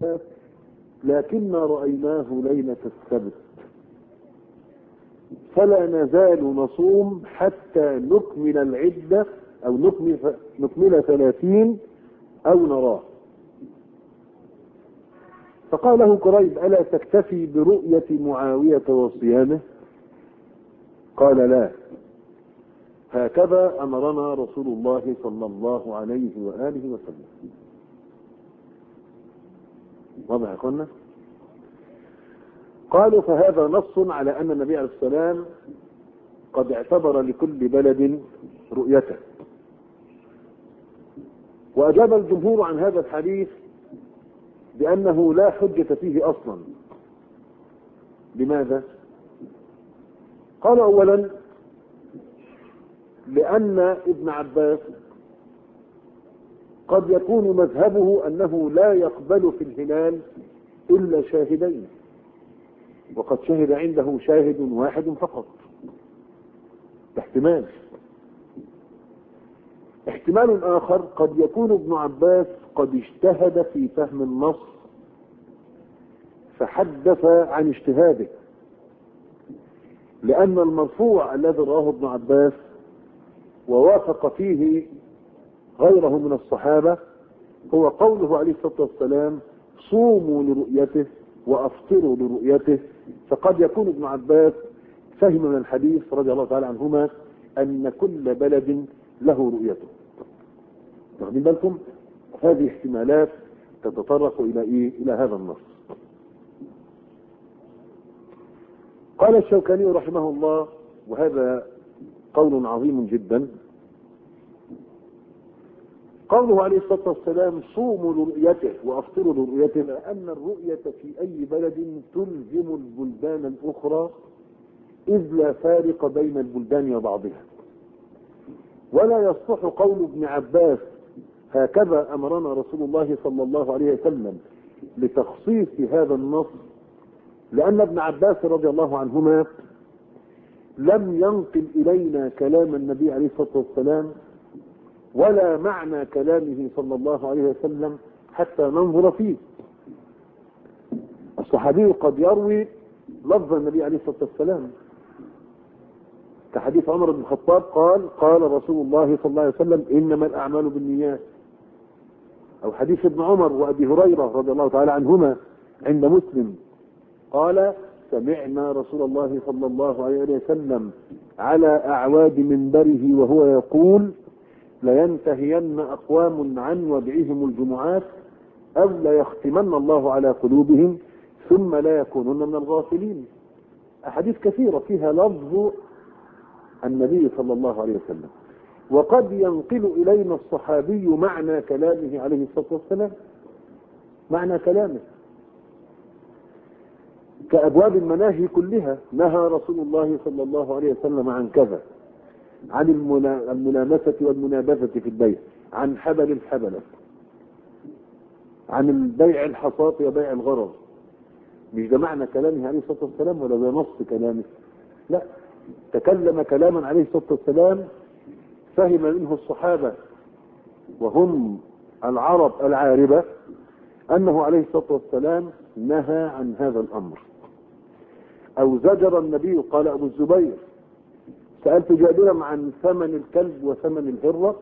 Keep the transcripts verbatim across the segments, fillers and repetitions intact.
لكن رأيناه ليلة السبت فلا نزال نصوم حتى نكمل العدة أو نكمل, نكمل ثلاثين أو نراه. فقال له قريب: ألا تكتفي برؤية معاوية وصيامه؟ قال: لا، هكذا أمرنا رسول الله صلى الله عليه وآله وسلم. واضح يا اخوانا؟ قالوا: فهذا نص على أن النبي عليه السلام قد اعتبر لكل بلد رؤيته. وأجاب الجمهور عن هذا الحديث بأنه لا حجة فيه أصلا. لماذا؟ قال: أولا لأن ابن عباس قد يكون مذهبه أنه لا يقبل في الهلال إلا شاهدين، وقد شهد عنده شاهد واحد فقط. احتمال احتمال آخر، قد يكون ابن عباس قد اجتهد في فهم النص فحدث عن اجتهاده، لأن المرفوع الذي رواه ابن عباس ووافق فيه غيره من الصحابة هو قوله عليه الصلاة والسلام: صوموا لرؤيته وأفطروا لرؤيته. فقد يكون ابن عباس فهم من الحديث رضي الله تعالى عنهما أن كل بلد له رؤيته. واخدين بالكم؟ هذه احتمالات تتطرق إلى إيه؟ إلى هذا النص. قال الشوكاني رحمه الله، وهذا قول عظيم جدا، قوله عليه الصلاة والسلام: صوموا لرؤيته وأفطروا لرؤيته، لأن الرؤية في أي بلد تلزم البلدان الأخرى، إذ لا فارق بين البلدان وبعضها. ولا يصح قول ابن عباس: هكذا أمرنا رسول الله صلى الله عليه وسلم، لتخصيص هذا النص، لأن ابن عباس رضي الله عنهما لم ينقل إلينا كلام النبي عليه الصلاة والسلام ولا معنى كلامه صلى الله عليه وسلم حتى ننظر فيه. الصحابي قد يروي لفظ النبي عليه الصلاة والسلام، كحديث عمر بن الخطاب قال: قال رسول الله صلى الله عليه وسلم: إنما الأعمال بالنيات. أو حديث ابن عمر وأبي هريرة رضي الله تعالى عنهما عند مسلم قال: سمعنا رسول الله صلى الله عليه وسلم على أعواد منبره وهو يقول: لينتهين أقوام عن وضعهم الجمعات أو ليختمن الله على قلوبهم ثم لا يكونون من الغافلين. أحاديث كثيرة فيها لفظ النبي صلى الله عليه وسلم. وقد ينقل إلينا الصحابي معنى كلامه عليه الصلاة والسلام، معنى كلامه كأبواب المناهي كلها: نهى رسول الله صلى الله عليه وسلم عن كذا، عن الملامسة والمنابذة في البيع، عن حبل الحبلة، عن البيع الحصاة وبيع الغرض. مش ده معنى كلامه عليه الصلاة والسلام ولا ده نص كلامه؟ لا، تكلم كلاما عليه الصلاة والسلام فهم منه الصحابة وهم العرب العاربة أنه عليه الصلاة والسلام نهى عن هذا الأمر. أو زجر النبي، قال أبو الزبير: سألت جابرا عن ثمن الكلب وثمن الهرة،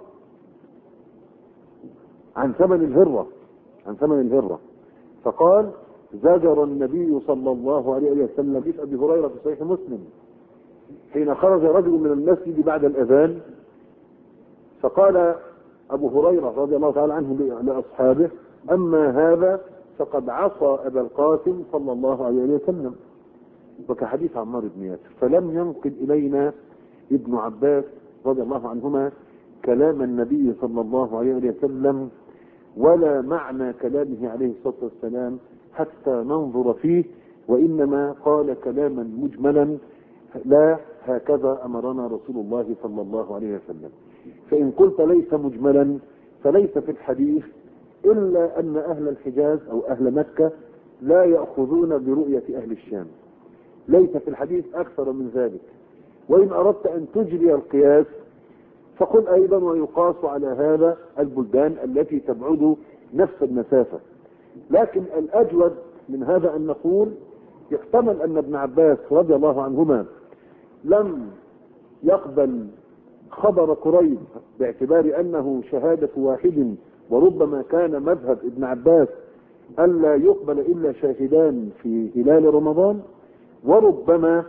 عن ثمن الهرة عن ثمن الهرة فقال: زجر النبي صلى الله عليه وسلم. حديث أبي هريرة في صحيح مسلم حين خرج رجل من المسجد بعد الأذان فقال أبو هريرة رضي الله تعالى عنه لأصحابه: أما هذا فقد عصى أبا القاسم صلى الله عليه وسلم. وكحديث عمار بن ياسر. فلم ينقل إلينا ابن عباس رضي الله عنهما كلام النبي صلى الله عليه وسلم ولا معنى كلامه عليه الصلاة والسلام حتى ننظر فيه، وإنما قال كلاما مجملا: لا، هكذا أمرنا رسول الله صلى الله عليه وسلم. فإن قلت ليس مجملا فليس في الحديث إلا أن أهل الحجاز أو أهل مكة لا يأخذون برؤية أهل الشام. ليس في الحديث أكثر من ذلك. وإن أردت أن تجري القياس فقل أيضا: ويقاس على هذا البلدان التي تبعد نفس المسافة. لكن الأجود من هذا أن نقول يحتمل أن ابن عباس رضي الله عنهما لم يقبل خبر قريب باعتبار أنه شهادة واحد، وربما كان مذهب ابن عباس ألا يقبل إلا شاهدان في هلال رمضان، وربما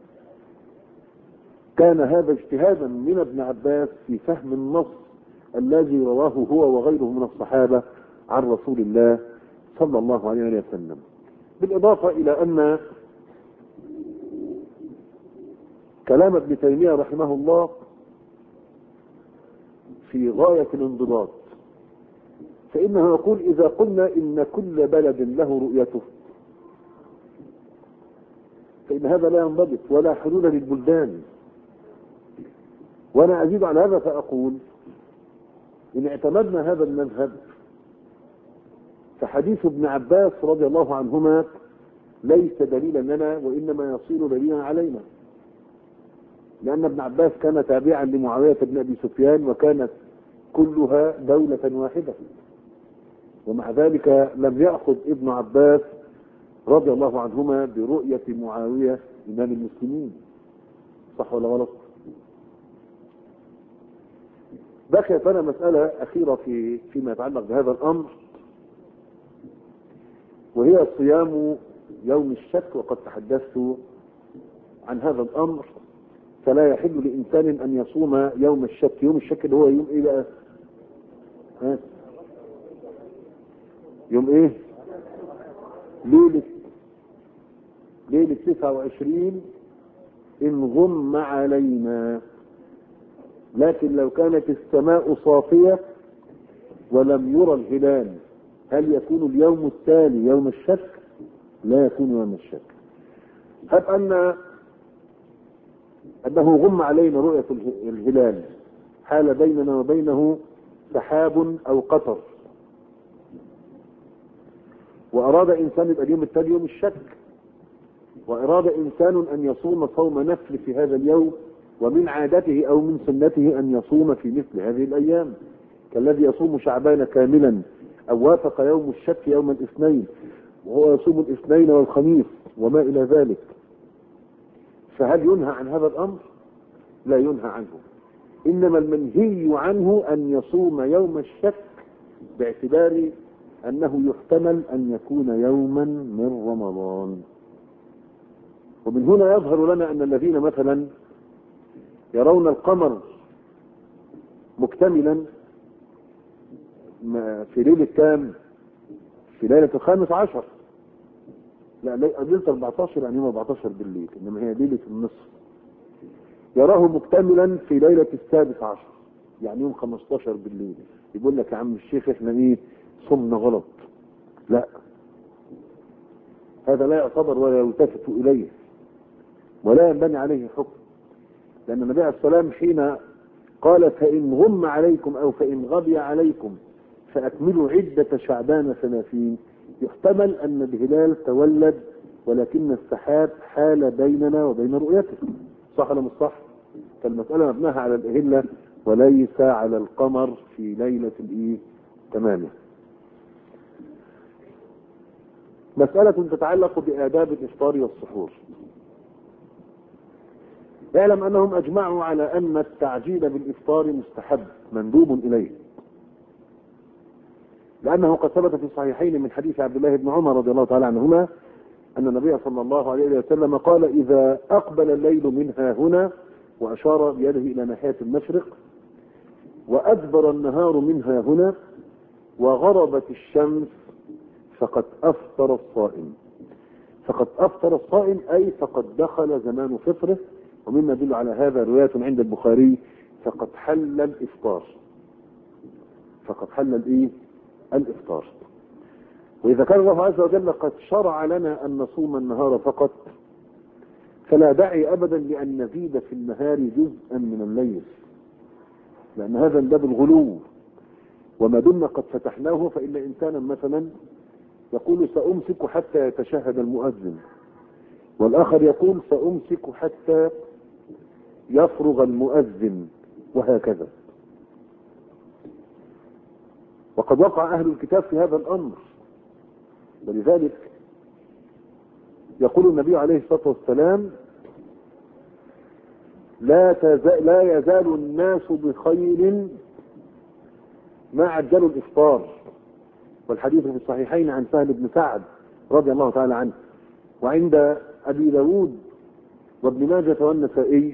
كان هذا اجتهادا من ابن عباس في فهم النص الذي رواه هو وغيره من الصحابة عن رسول الله صلى الله عليه وسلم. بالإضافة إلى أن كلام ابن تيمية رحمه الله في غاية الانضباط، فإنه يقول إذا قلنا إن كل بلد له رؤيته فإن هذا لا ينضبط ولا حلول للبلدان. وأنا أزيد على هذا فأقول إن اعتمدنا هذا المذهب فحديث ابن عباس رضي الله عنهما ليس دليلا لنا، وإنما يصير دليلا علينا، لأن ابن عباس كان تابعا لمعاوية بن أبي سفيان وكانت كلها دولة واحدة، ومع ذلك لم يأخذ ابن عباس رضي الله عنهما برؤية معاوية إمام المسلمين. صح ولا غلط؟ بقيت لنا مسألة أخيرة في فيما يتعلق بهذا الأمر، وهي صيام يوم الشك، وقد تحدثت عن هذا الأمر. فلا يحل لإنسان أن يصوم يوم الشك. يوم الشك اللي هو يوم إيه بقى؟ ها؟ يوم إيه؟ ليلة ليلة تسعة وعشرين إن غم علينا. لكن لو كانت السماء صافية ولم يرى الهلال هل يكون اليوم التالي يوم الشك؟ لا يكون يوم الشك. هب أن أنه غم علينا رؤية الهلال، حال بيننا وبينه سحاب أو قطر، وأراد إنسان يبقى اليوم التالي يوم الشك، وأراد إنسان أن يصوم صوم نفل في هذا اليوم، ومن عادته أو من سنته أن يصوم في مثل هذه الأيام كالذي يصوم شعبان كاملا، أو وافق يوم الشك يوم الاثنين وهو يصوم الاثنين والخميس وما إلى ذلك، فهل ينهى عن هذا الأمر؟ لا ينهى عنه. إنما المنهي عنه أن يصوم يوم الشك باعتبار أنه يحتمل أن يكون يوما من رمضان. ومن هنا يظهر لنا أن الذين مثلا يرون القمر مكتملا في ليلة كام؟ في ليلة الخامس عشر، لا ليلة أربعة عشر، يعني يوم أربعة عشر بالليل، إنما هي ليلة النصف. يراه مكتملا في ليلة السادس عشر، يعني يوم خمسة عشر بالليل. يقول لك يا عم الشيخ احنا ايه صمنا غلط. لا، هذا لا يعتبر ولا يلتفت إليه ولا ينبني عليه حكم، لأن النبي عليه السلام حين قال فإن غم عليكم أو فإن غبي عليكم فأكملوا عدة شعبان ثلاثين، يحتمل أن الهلال تولد ولكن السحاب حال بيننا وبين رؤيته. صح ولا مش صح؟ فالمسألة مبناها على الأهلة وليس على القمر في ليلة الإيه تماما. مسألة تتعلق بآداب الإفطار والسحور. اعلم أنهم أجمعوا على أن التعجيل بالإفطار مستحب مندوب إليه، لأنه قد ثبت في الصحيحين من حديث عبد الله بن عمر رضي الله تعالى عنهما أن النبي صلى الله عليه وسلم قال إذا أقبل الليل منها هنا، وأشار بيده إلى ناحية المشرق، وأدبر النهار منها هنا، وغربت الشمس، فقد أفطر الصائم. فقد أفطر الصائم أي فقد دخل زمان فطره. ومما يدل على هذا رواية عند البخاري فقد حل الإفطار. فقد حل الإيه؟ الإفطار. وإذا كان الله عز وجل قد شرع لنا أن نصوم النهار فقط، فلا داعي أبدا لأن نزيد في النهار جزءا من الليل، لأن هذا من باب الغلو. وما دمنا قد فتحناه، فإن إنسانا مثلا يقول سأمسك حتى يتشهد المؤذن، والآخر يقول سأمسك حتى يفرغ المؤذن، وهكذا. وقد وقع أهل الكتاب في هذا الأمر، ولذلك يقول النبي عليه الصلاة والسلام لا, تزال لا يزال الناس بخير ما عجلوا الإفطار، والحديث في الصحيحين عن سهل بن سعد رضي الله تعالى عنه، وعند أبي داود وابن ماجة والنسائي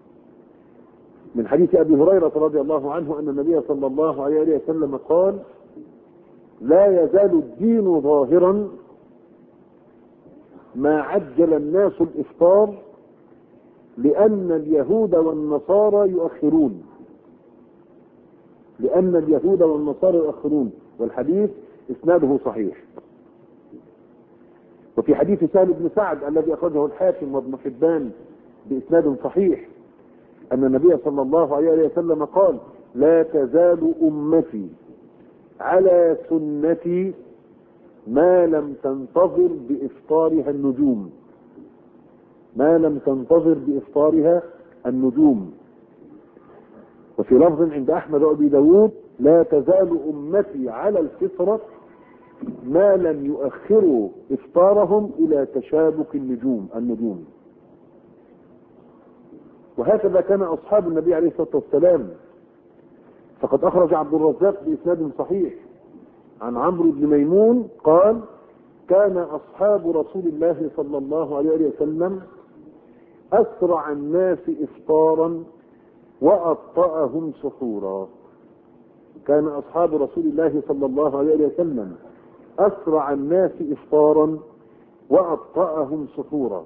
من حديث أبي هريرة رضي الله عنه أن النبي صلى الله عليه وسلم قال لا يزال الدين ظاهرا ما عجل الناس الإفطار لأن اليهود والنصارى يؤخرون لأن اليهود والنصارى يؤخرون والحديث إسناده صحيح. وفي حديث سهل بن سعد الذي أخرجه الحاكم وابن حبان بإسناد صحيح أن النبي صلى الله عليه وسلم قال لا تزال أمتي على سنتي ما لم تنتظر بإفطارها النجوم ما لم تنتظر بإفطارها النجوم. وفي لفظ عند أحمد وأبي داود لا تزال أمتي على الفطرة ما لم يؤخروا إفطارهم إلى تشابك النجوم النجوم وهكذا كان أصحاب النبي عليه الصلاة والسلام. فقد أخرج عبد الرزاق بإسناد صحيح عن عمرو بن ميمون قال كان أصحاب رسول الله صلى الله عليه وسلم أسرع الناس إفطارا وأبطأهم سحورا. كان أصحاب رسول الله صلى الله عليه وسلم أسرع الناس إفطارا وأبطأهم سحورا.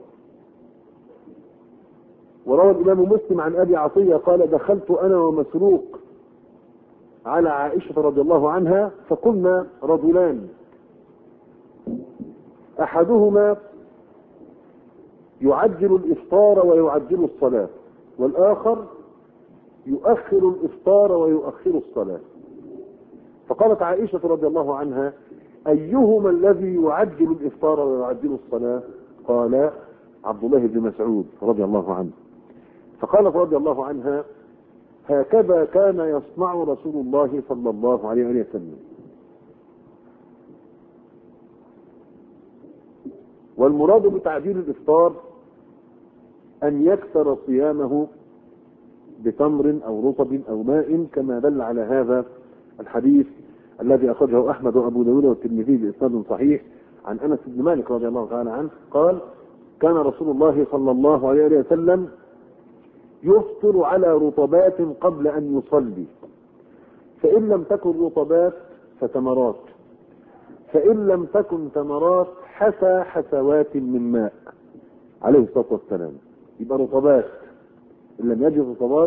وروى الإمام مسلم عن أبي عطية قال دخلت أنا ومسروق على عائشة رضي الله عنها فقلنا رجلان أحدهما يعجل الإفطار ويعجل الصلاة والآخر يؤخر الإفطار ويؤخر الصلاة. فقالت عائشة رضي الله عنها أيهما الذي يعجل الإفطار ويعجل الصلاة؟ قال عبد الله بن مسعود رضي الله عنه. فقالت رضي الله عنها هكذا كان يصنع رسول الله صلى الله عليه وسلم. والمراد بتعجيل الإفطار أن يكثر صيامه بتمر أو رطب أو ماء كما دل على هذا الحديث الذي أخرجه أحمد وأبو داود والترمذي بإسناد صحيح عن أنس بن مالك رضي الله تعالى عنه قال كان رسول الله صلى الله عليه وسلم يفطر على رطبات قبل أن يصلي فإن لم تكن رطبات فتمرات فإن لم تكن تمرات حسى حسوات من ماء عليه الصلاة والسلام. يبقى رطبات إن لم يجد رطبات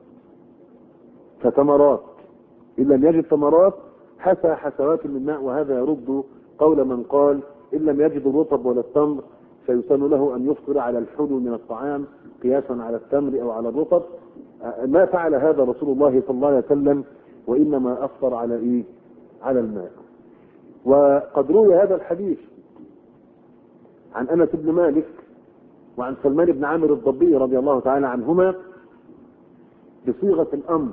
فتمرات إن لم يجد تمرات حسى حسوات من ماء. وهذا يرد قول من قال إن لم يجد الرطب ولا التمر فيسن له أن يفطر على الحلو من الطعام قياسا على التمر أو على الرطب. ما فعل هذا رسول الله صلى الله عليه وسلم وإنما أفطر على إيه؟ على الماء. وقد روي هذا الحديث عن أنس بن مالك وعن سلمان بن عامر الضبي رضي الله تعالى عنهما بصيغة الأمر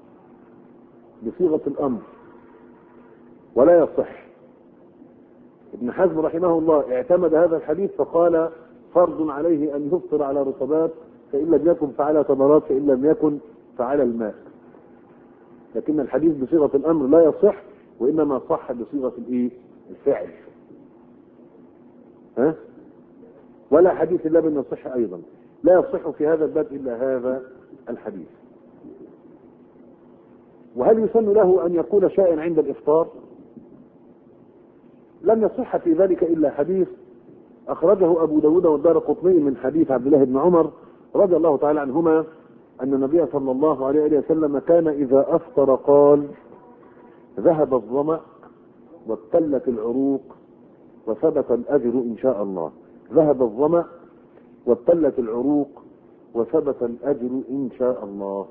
بصيغة الأمر ولا يصح. ابن حزم رحمه الله اعتمد هذا الحديث فقال فرض عليه أن يفطر على رطبات فإن لم يكن فعلى تمرات فإن لم يكن فعلى الماء. لكن الحديث بصيغة الأمر لا يصح وإنما صح بصيغة الإيه؟ الفعل. ها؟ ولا حديث إلا بأن يصح أيضا لا يصح في هذا الباب إلا هذا الحديث. وهل يسن له أن يقول شيئا عند الإفطار؟ لم يصح في ذلك إلا حديث أخرجه أبو داود والدارقطني من حديث عبد الله بن عمر رضي الله تعالى عنهما أن النبي صلى الله عليه وسلم كان إذا أفطر قال ذهب الظمأ وابتلت العروق وثبت الأجر إن شاء الله. ذهب الظمأ وابتلت العروق وثبت الأجر إن شاء الله.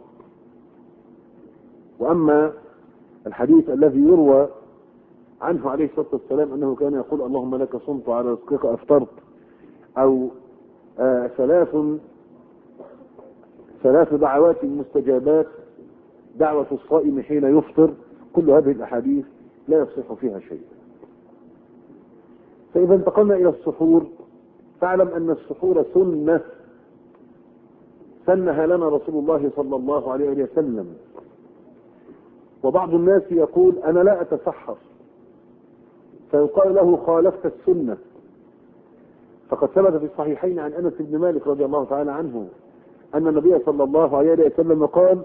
وأما الحديث الذي يروى عنه عليه الصلاة والسلام أنه كان يقول اللهم لك صمت على رزقك أفطرت أو آه ثلاث ثلاث دعوات مستجابات دعوة الصائم حين يفطر كل هذه الأحاديث لا يصح فيها شيء. فإذا انتقلنا إلى السحور فاعلم أن السحور سنة سنها لنا رسول الله صلى الله عليه وسلم. وبعض الناس يقول أنا لا أتسحر، فيقال له خالفت السنة. فقد ثبت في الصحيحين عن أنس بن مالك رضي الله تعالى عنه أن النبي صلى الله عليه وسلم قال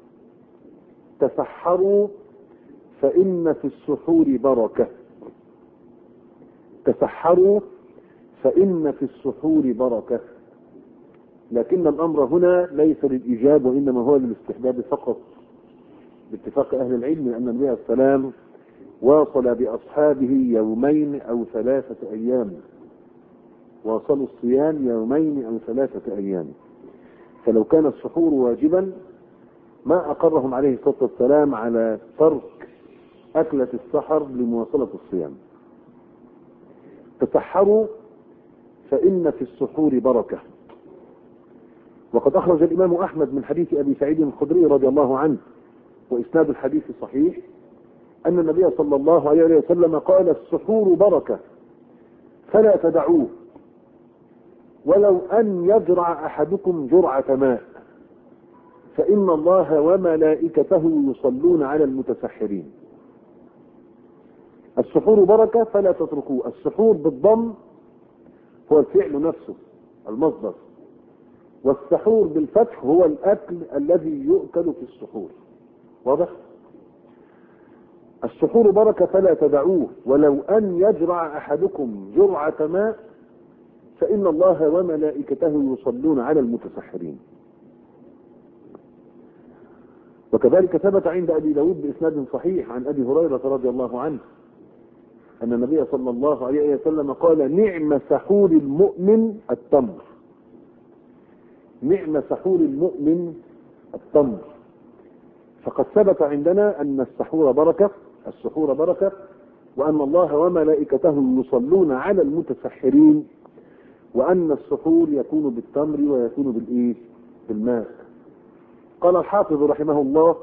تسحروا فإن في السحور بركة. تسحروا فإن في السحور بركة. لكن الأمر هنا ليس للإيجاب وإنما هو للاستحباب فقط باتفاق أهل العلم، لأن النبي عليه السلام واصل بأصحابه يومين أو ثلاثة أيام، واصلوا الصيام يومين أو ثلاثة أيام. فلو كان السحور واجبا ما أقرهم عليه الصلاة والسلام على ترك أكلة السحر لمواصلة الصيام. تسحروا فإن في السحور بركة. وقد أخرج الإمام أحمد من حديث أبي سعيد الخدري رضي الله عنه وإسناد الحديث صحيح أن النبي صلى الله عليه وسلم قال السحور بركة فلا تدعوه ولو أن يجرع أحدكم جرعة ماء فإن الله وملائكته يصلون على المتسحرين. السحور بركة فلا تتركوه. السحور بالضم هو الفعل نفسه المصدر، والسحور بالفتح هو الأكل الذي يؤكل في السحور. واضح؟ السحور بركة فلا تدعوه ولو أن يجرع أحدكم جرعة ماء فإن الله وملائكته يصلون على المتسحرين. وكذلك ثبت عند أبي داود بإسناد صحيح عن أبي هريرة رضي الله عنه أن النبي صلى الله عليه وسلم قال نعم سحور المؤمن التمر. نعم سحور المؤمن التمر. فقد ثبت عندنا أن السحور بركة السحور بركة وأن الله وملائكته يصلون على المتسحرين، وأن السحور يكون بالتمر ويكون بالإيه؟ بالماء. قال الحافظ رحمه الله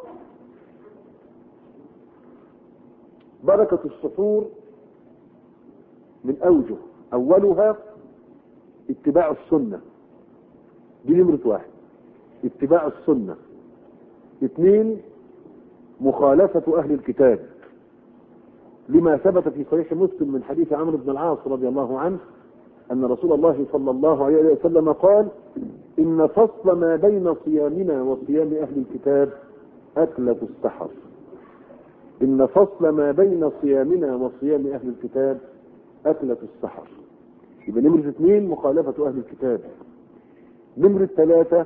بركة السحور من أوجه، أولها اتباع السنة، دي نمرة واحد، اتباع السنة. اثنين مخالفة أهل الكتاب لما ثبت في صحيح مسلم من حديث عمرو بن العاص رضي الله عنه أن رسول الله صلى الله عليه وسلم قال إن فصل ما بين صيامنا وصيام أهل الكتاب أكلة السحر. إن فصل ما بين صيامنا وصيام أهل الكتاب أكلة السحر. يبقى نمرة اثنين مخالفة أهل الكتاب. نمرة ثلاثة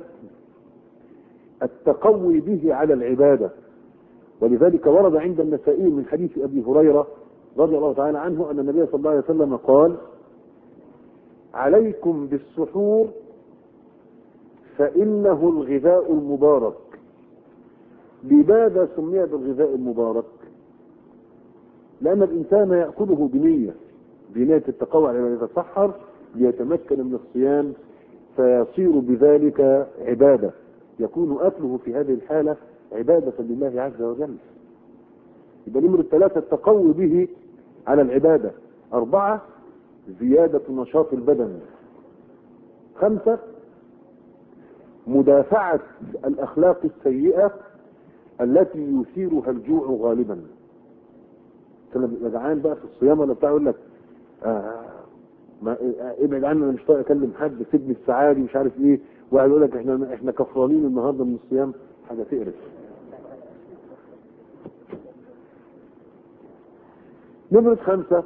التقوي به على العبادة، ولذلك ورد عند النسائي من حديث أبي هريرة رضي الله تعالى عنه أن النبي صلى الله عليه وسلم قال عليكم بالسحور فإنه الغذاء المبارك. لماذا سمي بالغذاء المبارك؟ لأن الإنسان يأكله بنية بنية التقوى على أن يتسحر ليتمكن من الصيام فيصير بذلك عبادة، يكون أكله في هذه الحالة عبادة لله عز وجل. يبقى نمرة ثلاثة التقوي به على العبادة. أربعة زيادة نشاط البدن. خمسة مدافعة الأخلاق السيئة التي يثيرها الجوع غالبا. لما جعان بقى في الصيام ولا بتاع يقول لك آه ما ابعد عني انا مش طايق اكلم حد سيبني السعادي مش عارف ايه، واحد يقول لك احنا احنا كفرانين النهارده من الصيام. حاجه تقرف. نمرة خمسة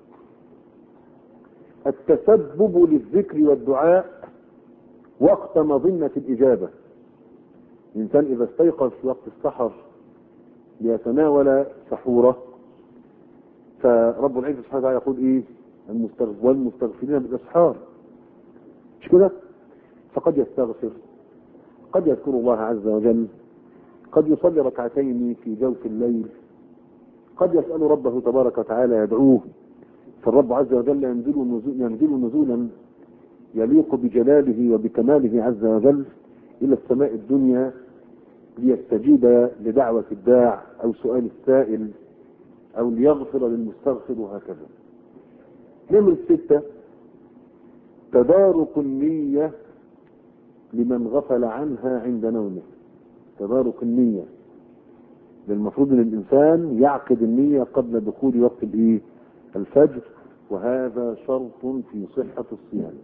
التسبب للذكر والدعاء وقت مظنة الإجابة. الإنسان إذا استيقظ في وقت السحر ليتناول سحوره فرب العزة سبحانه وتعالى يقول إيه؟ والمستغفرين بالأسحار، مش كده؟ فقد يستغفر، قد يذكر الله عز وجل، قد يصلي ركعتين في جوف الليل، قد يسأل ربه تبارك وتعالى يدعوه، فالرب عز وجل ينزل, نزول ينزل نزولا يليق بجلاله وبكماله عز وجل إلى السماء الدنيا ليستجيب لدعوة الداع أو سؤال السائل أو ليغفر للمستغفر وهكذا. نمرة ستة تدارك النية لمن غفل عنها عند نومه. تدارك النية، المفروض ان الانسان يعقد النية قبل دخول وقت الايه؟ الفجر، وهذا شرط في صحة الصيام.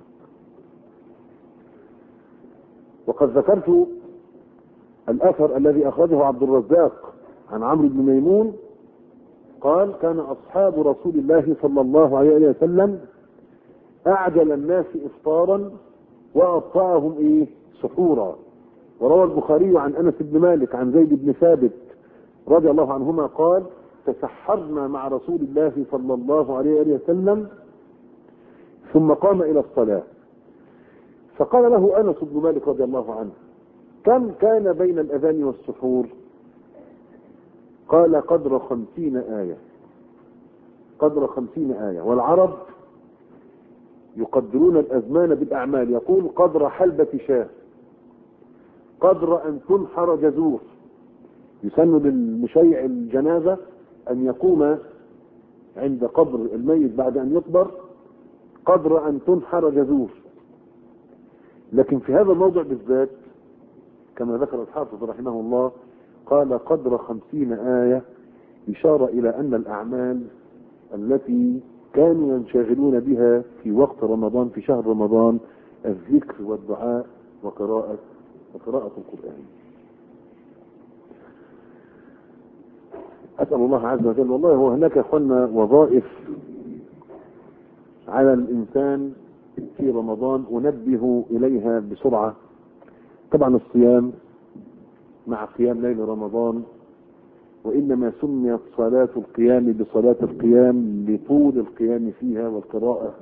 وقد ذكرت الاثر الذي اخرجه عبد الرزاق عن عمرو بن ميمون قال: كان اصحاب رسول الله صلى الله عليه وسلم اعجل الناس افطارا وابطاهم ايه؟ سحورا. وروى البخاري عن انس بن مالك عن زيد بن ثابت رضي الله عنهما قال: تسحرنا مع رسول الله صلى الله عليه وسلم ثم قام الى الصلاة، فقال له انس بن مالك رضي الله عنه: كم كان بين الاذان والسحور؟ قال: قدر خمسين آية. قدر خمسين آية. والعرب يقدرون الازمان بالاعمال، يقول: قدر حلبة شاه، قدر ان تنحر جزور. يسن للمشيع الجنازة ان يقوم عند قبر الميت بعد ان يقبر قدر ان تنحر جزور. لكن في هذا الموضع بالذات كما ذكر الحافظ رحمه الله قال: قدر خمسين آية، إشارة إلى أن الأعمال التي كانوا ينشغلون بها في وقت رمضان، في شهر رمضان، الذكر والدعاء وقراءة وقراءة القرآن. أسأل الله عز وجل، والله هو هناك يا أخوانا وظائف على الإنسان في رمضان أنبه إليها بسرعة. طبعا الصيام مع قيام ليل رمضان، وإنما سميت صلاة القيام بصلاة القيام لطول القيام فيها والقراءة.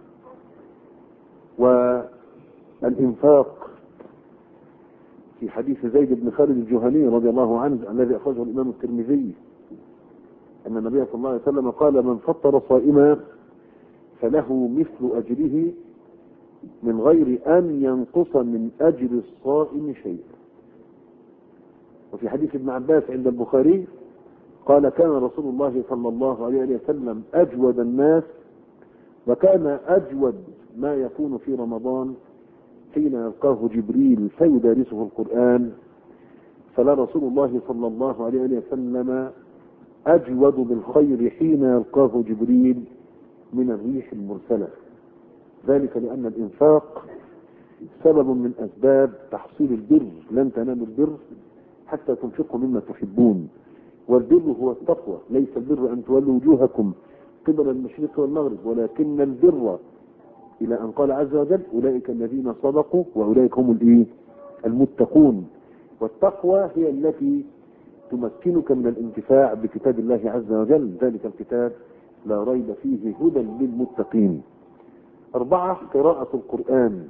والإنفاق في حديث زيد بن خالد الجهني رضي الله عنه الذي أخرجه الإمام الترمذي أن النبي صلى الله عليه وسلم قال: من فطر صائما فله مثل أجره من غير أن ينقص من أجر الصائم شيئا. وفي حديث ابن عباس عند البخاري قال: كان رسول الله صلى الله عليه وسلم أجود الناس، وكان أجود ما يكون في رمضان حين يلقاه جبريل فيدارسه القرآن، فلا رسول الله صلى الله عليه وسلم أجود بالخير حين يلقاه جبريل من الريح المرسلة. ذلك لأن الإنفاق سبب من أسباب تحصيل البر. لن تنالوا البر حتى تنفقوا مما تحبون، والبر هو التقوى. ليس البر أن تولوا وجوهكم قبل المشرق والمغرب، ولكن البر إلى أن قال عز وجل: أولئك الذين صدقوا وأولئك هم الإيه؟ المتقون. والتقوى هي التي تمكنك من الانتفاع بكتاب الله عز وجل، ذلك الكتاب لا ريب فيه هدى للمتقين. أربعة: قراءة القرآن.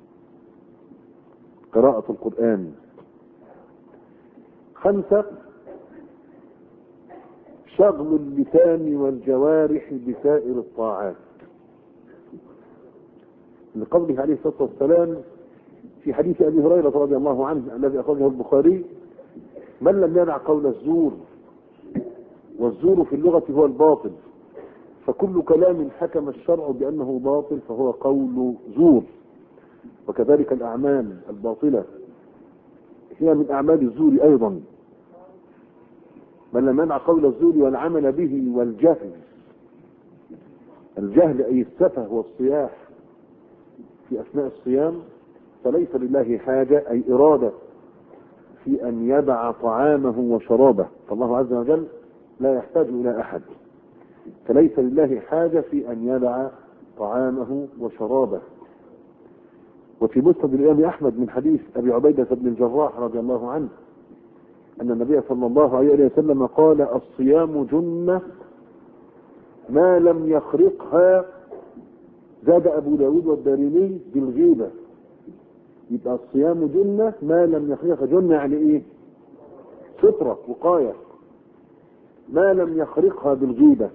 قراءة القرآن. خمسة: شغل اللسان والجوارح بسائر الطاعات، لقوله عليه الصلاة والسلام في حديث أبي هريرة رضي الله عنه الذي أخرجه البخاري: من لم يدع قول الزور، والزور في اللغة هو الباطل، فكل كلام حكم الشرع بأنه باطل فهو قول زور. وكذلك الأعمال الباطلة هي من أعمال الزور أيضا. من لم يدع قول الزور والعمل به والجهل، الجهل أي السفه والصياح في أثناء الصيام، فليس لله حاجة أي إرادة في أن يدع طعامه وشرابه، فالله عز وجل لا يحتاج إلى أحد، فليس لله حاجة في أن يدع طعامه وشرابه. وفي مسند الإمام أحمد من حديث أبي عبيدة بن الجراح رضي الله عنه أن النبي صلى الله عليه وسلم قال: الصيام جنة ما لم يخرقها، زاد أبو داود والدارمي، بالغيبة. يبقى الصيام جنة ما لم يخرقها. جنة يعني إيه؟ سترة، وقاية، ما لم يخرقها بالغيبة.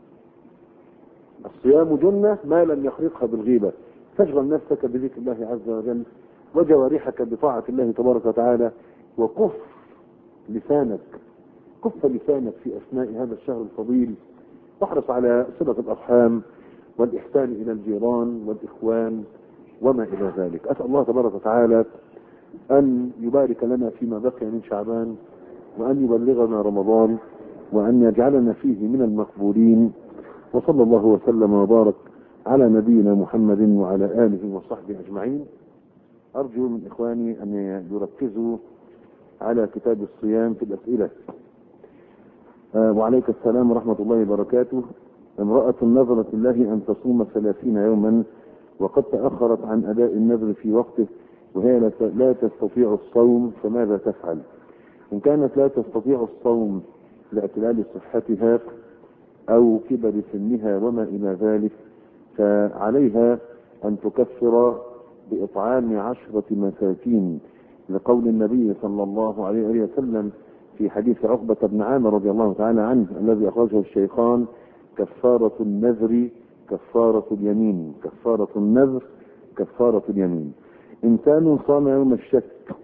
الصيام جنة ما لم يخرقها بالغيبة. فاشغل نفسك بذكر الله عز وجل وجوارحك بطاعة الله تبارك وتعالى، وكف لسانك، كف لسانك في أثناء هذا الشهر الفضيل، واحرص على صلة الأرحام والإحسان إلى الجيران والإخوان وما إلى ذلك. أسأل الله تبارك وتعالى أن يبارك لنا فيما بقي من شعبان، وأن يبلغنا رمضان، وأن يجعلنا فيه من المقبولين. وصلى الله وسلم وبارك على نبينا محمد وعلى آله وصحبه أجمعين. أرجو من إخواني أن يركزوا على كتاب الصيام في الأسئلة. آه وعليك السلام ورحمة الله وبركاته. امرأة نذرت الله أن تصوم ثلاثين يوما وقد تأخرت عن أداء النذر في وقته، وهي لا تستطيع الصوم، فماذا تفعل؟ إن كانت لا تستطيع الصوم لاعتلال صحتها أو كبر سنها وما إلى ذلك، فعليها أن تكفر بإطعام عشرة مساكين، لقول النبي صلى الله عليه وسلم في حديث عقبة بن عامر رضي الله تعالى عنه الذي أخرجه الشيخان: كفارة النذر كفارة اليمين، كفارة النذر كفارة اليمين. إنسان صام يوم الشك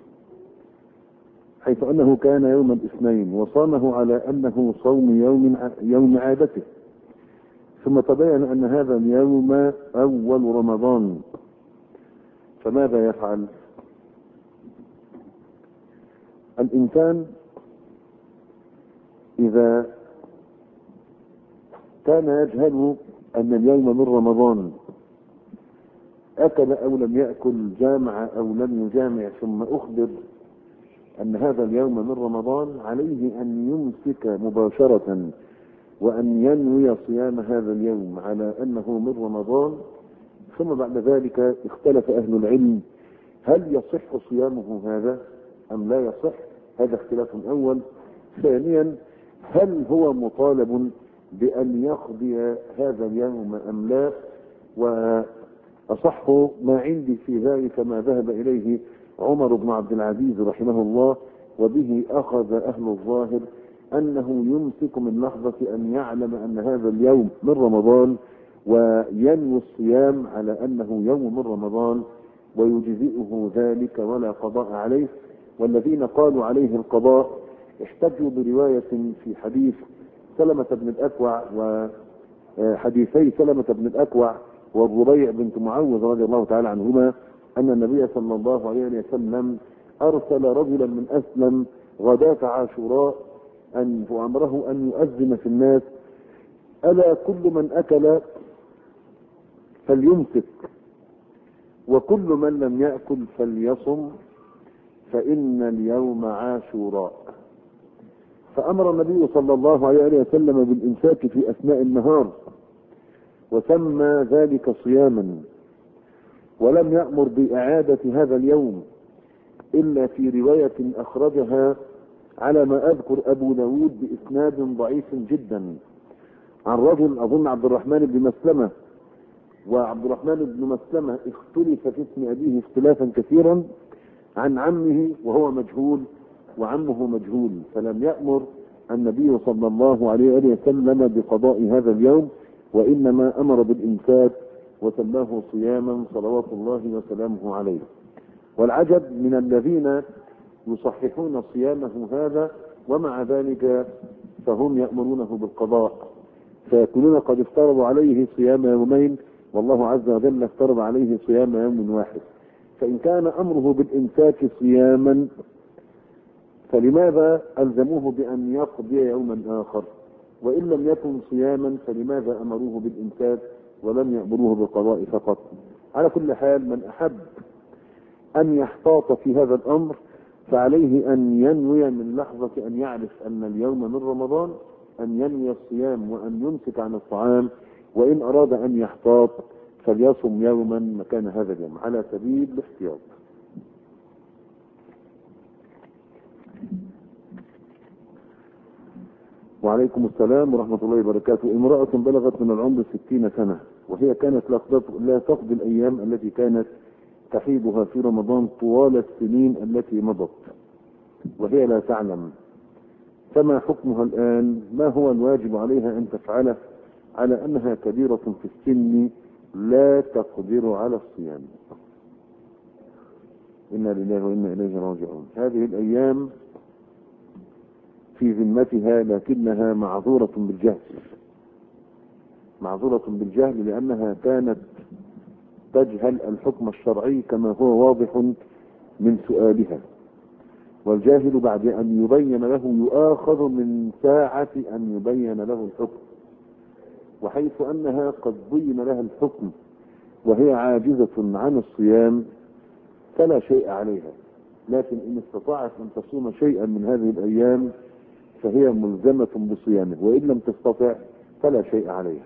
حيث أنه كان يوم الاثنين وصامه على أنه صوم يوم يوم عادته، ثم تبين أن هذا اليوم أول رمضان، فماذا يفعل؟ الإنسان إذا كان يجهل أن اليوم من رمضان، أكل أو لم يأكل، جامع أو لم يجامع، ثم أخبر أن هذا اليوم من رمضان، عليه أن يمسك مباشرة وأن ينوي صيام هذا اليوم على أنه من رمضان. ثم بعد ذلك اختلف أهل العلم هل يصح صيامه هذا أم لا يصح، هذا اختلاف أول. ثانيا، هل هو مطالب بأن يقضي هذا اليوم أم لا؟ وأصح ما عندي في ذلك ما ذهب إليه عمر بن عبد العزيز رحمه الله، وبه أخذ أهل الظاهر، أنه يمسك من لحظة أن يعلم أن هذا اليوم من رمضان وينوي الصيام على أنه يوم من رمضان، ويجزئه ذلك ولا قضاء عليه. والذين قالوا عليه القضاء احتجوا برواية في حديث سلمة بن الأكوع وحديثي سلمة بن الأكوع والربيع بنت معوذ رضي الله تعالى عنهما، أن النبي صلى الله عليه وسلم أرسل رجلا من أسلم غداة عاشوراء أن وأمره أن يؤذن في الناس: ألا كل من أكل فليمسك، وكل من لم يأكل فليصم، فإن اليوم عاشوراء. فأمر النبي صلى الله عليه وسلم بالإمساك في أثناء النهار، وسمى ذلك صياما، ولم يأمر بإعادة هذا اليوم إلا في رواية أخرجها على ما أذكر أبو داود بإسناد ضعيف جدا عن رجل أظن عبد الرحمن بن مسلمة، وعبد الرحمن بن مسلمة اختلف في اسم أبيه اختلافا كثيرا، عن عمه وهو مجهول وعمه مجهول، فلم يأمر النبي صلى الله عليه وسلم بقضاء هذا اليوم، وإنما أمر بالإمساك وسماه صياما صلوات الله وسلامه عليه. والعجب من الذين يصححون صيامه هذا ومع ذلك فهم يأمرونه بالقضاء، فيكونون قد افترضوا عليه صيام يومين، والله عز وجل افترض عليه صيام يوم واحد. فإن كان أمره بالإمساك صياما، فلماذا ألزموه بأن يقضي يوما آخر؟ وإن لم يكن صياما فلماذا أمروه بالإمساك ولم يأمروه بالقضاء فقط؟ على كل حال، من أحب أن يحتاط في هذا الأمر فعليه أن ينوي من لحظة أن يعرف أن اليوم من رمضان أن ينوي الصيام وأن يمسك عن الطعام، وإن أراد أن يحتاط فليصم يوما مكان هذا اليوم على سبيل الاحتياط. وعليكم السلام ورحمة الله وبركاته. امرأة بلغت من العمر ستين سنة، وهي كانت لا تقضي الأيام التي كانت تحيضها في رمضان طوال السنين التي مضت، وهي لا تعلم، فما حكمها الآن؟ ما هو الواجب عليها أن تفعله على أنها كبيرة في السن لا تقدر على الصيام؟ إنا لله وإنا إليه راجعون. هذه الأيام في ذمتها، لكنها معذورة بالجهل، معذورة بالجهل لأنها كانت تجهل الحكم الشرعي كما هو واضح من سؤالها، والجاهل بعد أن يبين له يؤاخذ من ساعة أن يبين له الحكم، وحيث أنها قد بين لها الحكم وهي عاجزة عن الصيام فلا شيء عليها، لكن إن استطاعت أن تصوم شيئا من هذه الأيام فهي ملزمة بصيامه، وإن لم تستطع فلا شيء عليها.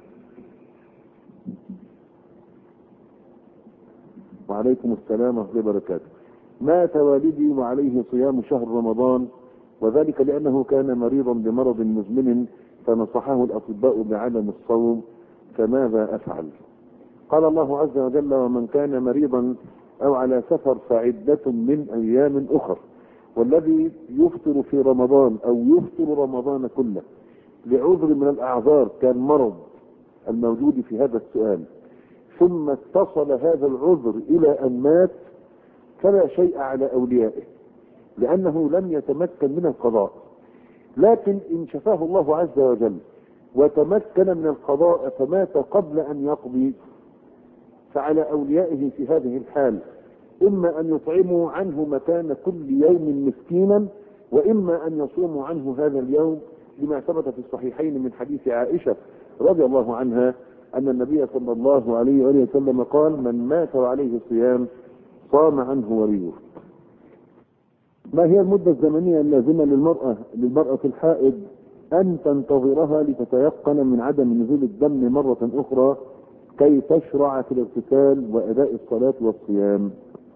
وعليكم السلام ورحمة الله وبركاته. مات والدي وعليه صيام شهر رمضان، وذلك لأنه كان مريضا بمرض مزمن فنصحه الأطباء بعدم الصوم، فماذا أفعل؟ قال الله عز وجل: ومن كان مريضا أو على سفر فعدة من أيام أخر. والذي يفطر في رمضان أو يفطر رمضان كله لعذر من الأعذار كان مرض الموجود في هذا السؤال، ثم اتصل هذا العذر إلى أن مات، فلا شيء على أوليائه لأنه لم يتمكن من القضاء. لكن إن شفاه الله عز وجل وتمكن من القضاء فمات قبل أن يقضي، فعلى أوليائه في هذه الحال إما أن يطعموا عنه مكان كل يوم مسكينا، وإما أن يصوموا عنه هذا اليوم، لما ثبت في الصحيحين من حديث عائشة رضي الله عنها أن النبي صلى الله عليه وآله وسلم قال: من مات وعليه صيام صام عنه وليه. ما هي المدة الزمنية اللازمة للمرأة للمرأة الحائض أن تنتظرها لتتيقن من عدم نزول الدم مرة أخرى كي تشرع في الاغتسال وأداء الصلاة والصيام؟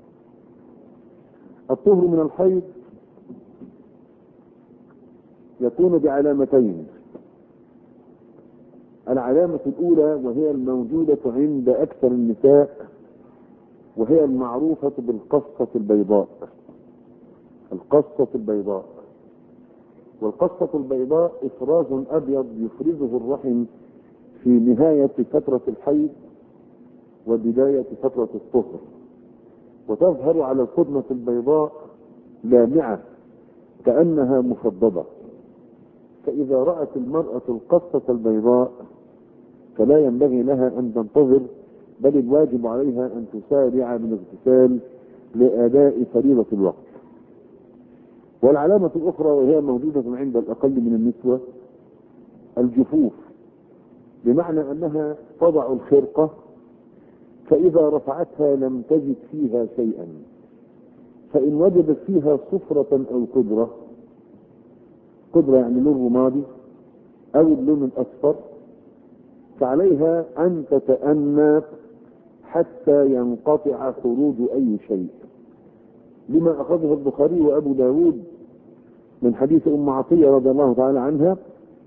الطهر من الحيض يكون بعلامتين. العلامة الأولى وهي الموجودة عند أكثر النساء، وهي المعروفة بالقصة البيضاء. القصة البيضاء والقصة البيضاء إفراز أبيض يفرزه الرحم في نهاية فترة الحيض وبداية فترة الطهر، وتظهر على القدمة البيضاء لامعة كأنها مفضبة. فإذا رأت المرأة القصة البيضاء فلا ينبغي لها أن تنتظر، بل الواجب عليها أن تسارع بالاغتسال لأداء فريضة الوقت. والعلامة الأخرى وهي موجودة عند الأقل من النسوة الجفوف، بمعنى أنها تضع الخرقة فإذا رفعتها لم تجد فيها شيئا، فإن وجدت فيها صفرة أو قدرة، قدرة يعني لون رمادي أو اللون الأصفر، فعليها أن تتأنى حتى ينقطع خروج أي شيء، لما أخذه البخاري وأبو داود من حديث أم عطية رضي الله تعالى عنها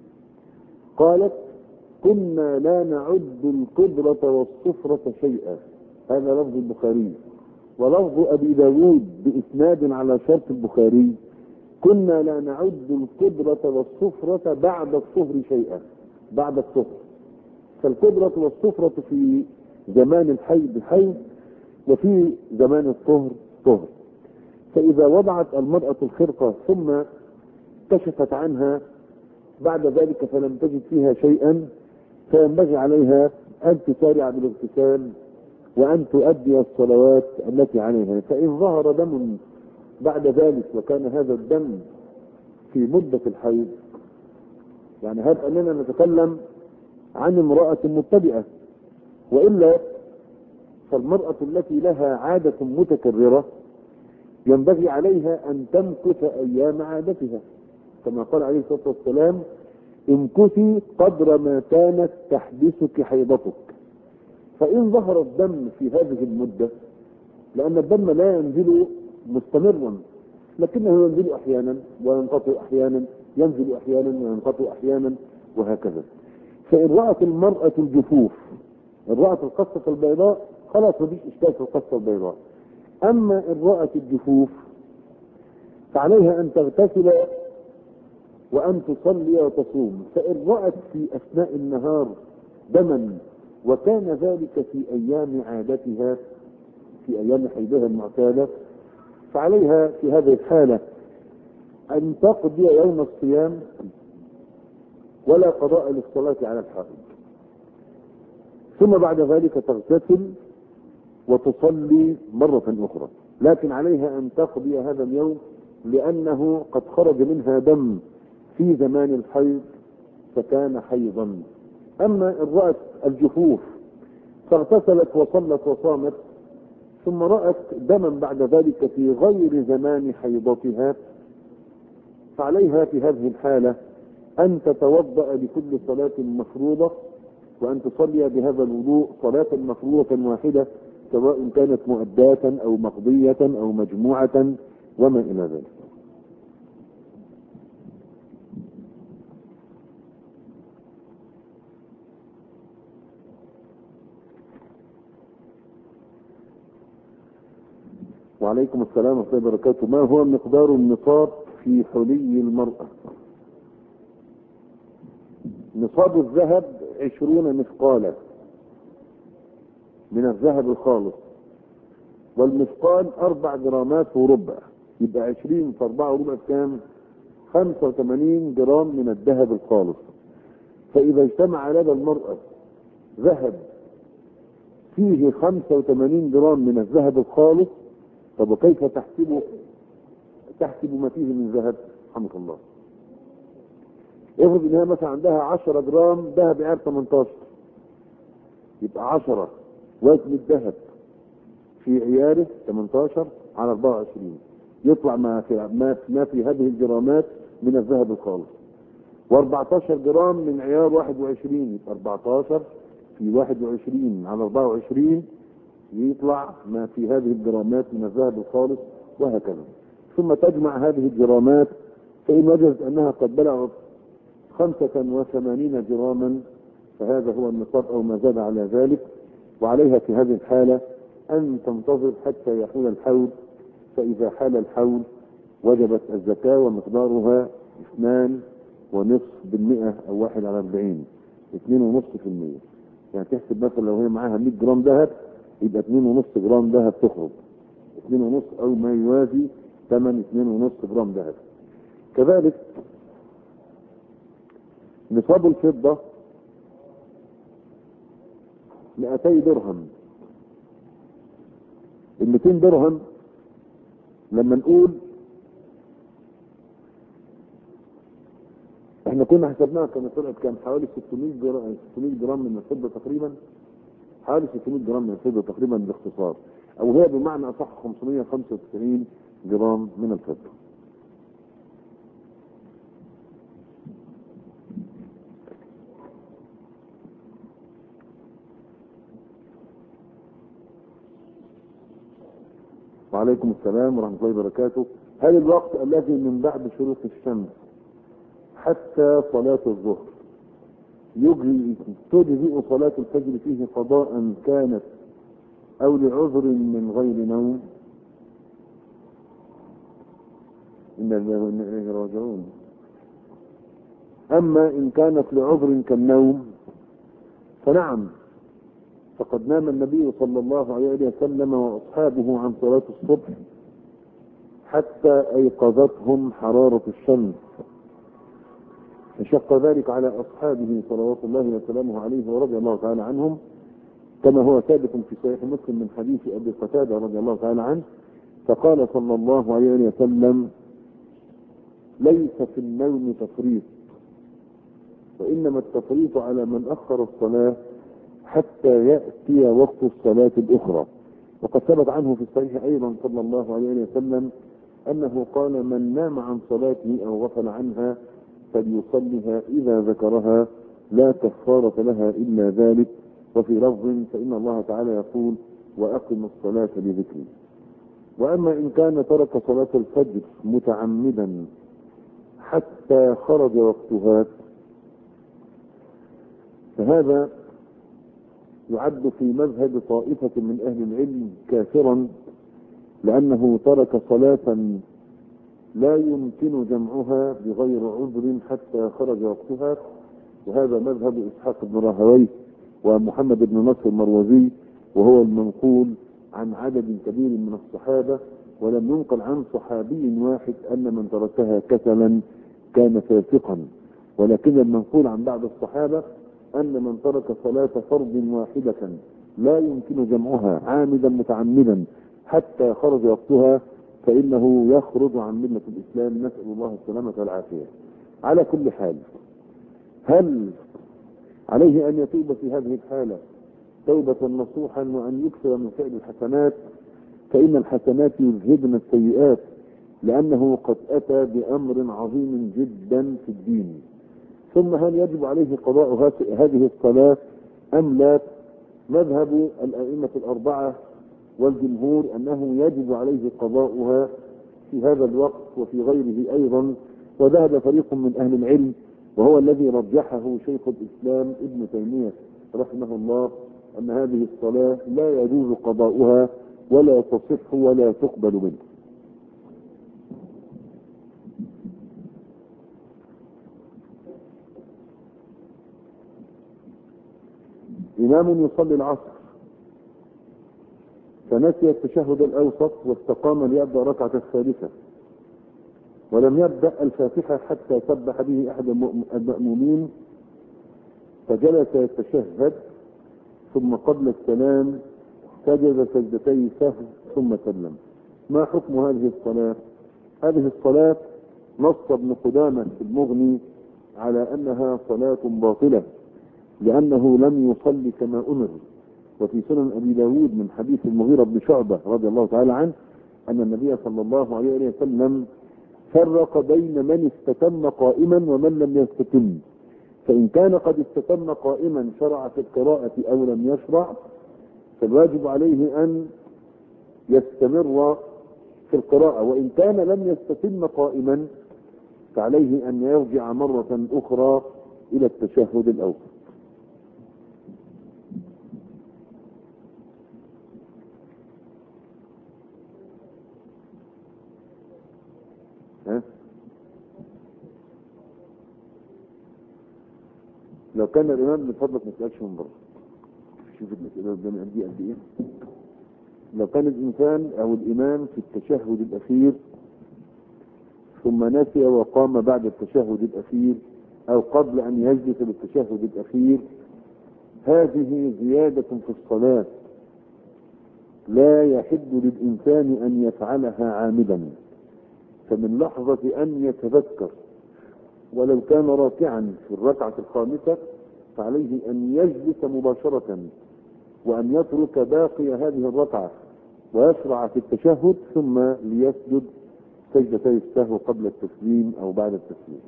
قالت: كنا لا نعد القدرة والصفرة شيئا. هذا لفظ البخاري، ولفظ أبي داود بإسناد على شرط البخاري: كنا لا نعد القدرة والصفرة بعد الطهر شيئا. بعد الطهر، فالقدرة والصفرة في زمان الحيض حيض، وفي زمان الطهر طهر. فإذا وضعت المرأة الخرقة ثم كشفت عنها بعد ذلك فلم تجد فيها شيئا، فينبغي عليها أن تسارع بالاغتسال وأن تؤدي الصلوات التي عليها. فإن ظهر دم بعد ذلك وكان هذا الدم في مدة الحيض، يعني هذا أننا نتكلم عن امرأة مبتدئة، وإلا فالمرأة التي لها عادة متكررة ينبغي عليها أن تمكث أيام عادتها، كما قال عليه الصلاة والسلام: امكثي قدر ما كانت تحبسك حيضتك. فإن ظهر الدم في هذه المدة، لأن الدم لا ينزل مستمرا لكنه ينزل أحيانا وينقطع أحيانا، ينزل أحيانا وينقطع أحيانا وهكذا. فإن رأت المرأة الجفوف، إن رأت القصة البيضاء، خلاص مفيش إشكال في القصة البيضاء. أما إن رأت الجفوف فعليها أن تغتسل وأن تصلي وتصوم. فإن رأت في أثناء النهار دما وكان ذلك في أيام عادتها، في أيام حيضها المعتادة، فعليها في هذه الحالة أن تقضي يوم الصيام ولا قضاء للصلاة على الحائض. ثم بعد ذلك تغتسل وتصلي مرة أخرى، لكن عليها أن تقضي هذا اليوم لأنه قد خرج منها دم في زمان الحيض فكان حيضا. أما إن رأت الجفوف فاغتسلت وصلت وصامت ثم رأت دما بعد ذلك في غير زمان حيضتها، فعليها في هذه الحالة أن تتوضأ لكل صلاة مفروضة وأن تصلي بهذا الوضوء صلاة مفروضة واحدة، سواء كانت مؤداة أو مقضية أو مجموعة وما إلى ذلك. وعليكم السلام ورحمة الله وبركاته. ما هو مقدار النصاب في حلي المرأة؟ نصاب الذهب عشرون مثقالا من الذهب الخالص، والمثقال أربع جرامات وربع، يبقى عشرين في أربعة وربع كام؟ خمسة وثمانين جرام من الذهب الخالص. فإذا اجتمع لدى المرأة ذهب فيه خمسة وثمانين جرام من الذهب الخالص، طب وكيف تحسب تحسب ما فيه من ذهب؟ رحمك الله. افرض انها مثلا عندها عشرة جرام ذهب عيار ثمانية عشر، يبقى عشرة وزن الذهب في عياره ثمانية عشر على أربعة وعشرين، يطلع ما في ما, ما في هذه الجرامات من الذهب الخالص. و14 جرام من عيار واحد وعشرين، يبقى أربعة عشر في واحد وعشرين على أربعة وعشرين يطلع ما في هذه الجرامات من الذهب الخالص، وهكذا. ثم تجمع هذه الجرامات، فإن وجدت أنها قد بلغت خمسة وثمانين جراما فهذا هو النصاب أو ما زاد على ذلك، وعليها في هذه الحالة أن تنتظر حتى يحول الحول، فإذا حال الحول وجبت الزكاة ومقدارها اثنان ونصف بالمئة أو واحد على أربعين، اثنين ونصف في المئة. يعني تحسب مثلا لو هي معاها مئة جرام ذهب يبقى اثنين ونصف جرام ذهب تخرج، اثنين ونصف أو ما يوازي ثمن اثنين ونصف جرام ذهب. كذلك نصاب الفضة مئتي درهم. ال مئتين درهم لما نقول احنا كنا حسبناها كانت طلعت كام؟ حوالي ستمائة جرام ستمائة جرام من الفضة تقريبا، حوالي ستمائة جرام من الفضة تقريبا باختصار، او هي بمعنى اصح خمسمائة وخمسة وتسعين جرام من الفضة. وعليكم السلام ورحمة الله وبركاته. هل الوقت الذي من بعد شروق الشمس حتى صلاة الظهر تجزئ صلاة الفجر فيه قضاء كانت أو لعذر من غير نوم؟ إن الله وإنا إليه راجعون. أما إن كانت لعذر كالنوم فنعم، فقد نام النبي صلى الله عليه وسلم وأصحابه عن صلاة الصبح حتى أيقظتهم حرارة الشمس، فشق ذلك على أصحابه صلوات الله وسلامه عليه ورضي الله تعالى عنهم، كما هو ثابت في صحيح مسلم من حديث أبي قتادة رضي الله تعالى عنه، فقال صلى الله عليه وسلم: ليس في النوم تفريط، وإنما التفريط على من أخر الصلاة حتى يأتي وقت الصلاة الأخرى. وقد ثبت عنه في الصحيح أيضا صلى الله عليه وسلم أنه قال: من نام عن صلاته أو غفل عنها فليصلها إذا ذكرها، لا كفارة لها إلا ذلك. وفي لفظ: فإن الله تعالى يقول: وأقم الصلاة لذكري. وأما إن كان ترك صلاة الفجر متعمدا حتى خرج وقتها فهذا يعد في مذهب طائفة من أهل العلم كافرا، لأنه ترك صلاة لا يمكن جمعها بغير عذر حتى خرج وقتها، وهذا مذهب إسحاق بن راهويه ومحمد بن نصر المروزي، وهو المنقول عن عدد كبير من الصحابة، ولم ينقل عن صحابي واحد أن من تركها كسلا كان فاسقا، ولكن المنقول عن بعض الصحابة أن من ترك صلاة فرض واحدة لا يمكن جمعها عامدا متعمدا حتى خرج وقتها فإنه يخرج عن ملة الإسلام، نسأل الله السلامة والعافية. على كل حال، هل عليه أن يتوب في هذه الحالة توبة نصوحا وأن يكثر من فعل الحسنات؟ فإن الحسنات يذهبن السيئات، لأنه قد أتى بأمر عظيم جدا في الدين. ثم هل يجب عليه قضاء هذه الصلاة أم لا؟ مذهب الأئمة الأربعة والجمهور أنه يجب عليه قضاؤها في هذا الوقت وفي غيره أيضا، وذهب فريق من أهل العلم وهو الذي رجحه شيخ الإسلام ابن تيمية رحمه الله أن هذه الصلاة لا يجوز قضاؤها ولا تصح ولا تقبل منه. إمام يصلي العصر فنسي التشهد الأوسط واستقام ليبدأ ركعة الثالثة ولم يبدأ الفاتحة حتى سبح به أحد المأمومين، فجلس يتشهد ثم قبل السلام سجد سجدتي سهو ثم سلم. ما حكم هذه الصلاة؟ هذه الصلاة نص ابن قدامة في المغني على أنها صلاة باطلة لأنه لم يصلي كما أمر. وفي سنن أبي داود من حديث المغيرة بن شعبة رضي الله تعالى عنه أن النبي صلى الله عليه وسلم فرق بين من استتم قائما ومن لم يستتم، فإن كان قد استتم قائما شرع في القراءة أو لم يشرع فالواجب عليه أن يستمر في القراءة، وإن كان لم يستتم قائما فعليه أن يرجع مرة أخرى إلى التشهد الأوسط. لو كان الإمام من فضلك ما تسألش من بره، شوف الأسئلة قدامي قد إيه قد إيه. لو كان الإنسان أو الإمام في التشهد الأخير ثم نسي وقام بعد التشهد الأخير أو قبل أن يجلس للتشهد الأخير، هذه زيادة في الصلاة لا يحل للإنسان أن يفعلها عامدا، فمن لحظة أن يتذكر ولو كان راكعا في الركعة الخامسة فعليه أن يجلس مباشرة وأن يترك باقي هذه الركعة ويشرع في التشهد ثم ليسجد سجدتي السهو قبل التسليم أو بعد التسليم.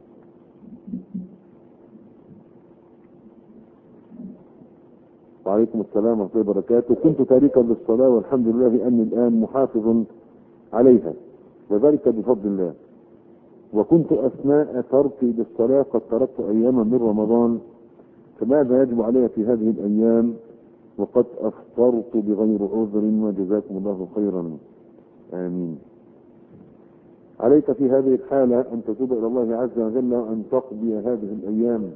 وعليكم السلام ورحمة الله وبركاته. كنت تاركا للصلاة والحمد لله أني الآن محافظ عليها وذلك بفضل الله، وكنت أثناء تركي للصلاة قد تركت أياما من رمضان، فماذا يجب علي في هذه الأيام وقد أفطرت بغير عذر؟ وجزاكم الله خيرا، آمين. عليك في هذه الحالة أن تتوب إلى الله عز وجل وأن تقضي هذه الأيام.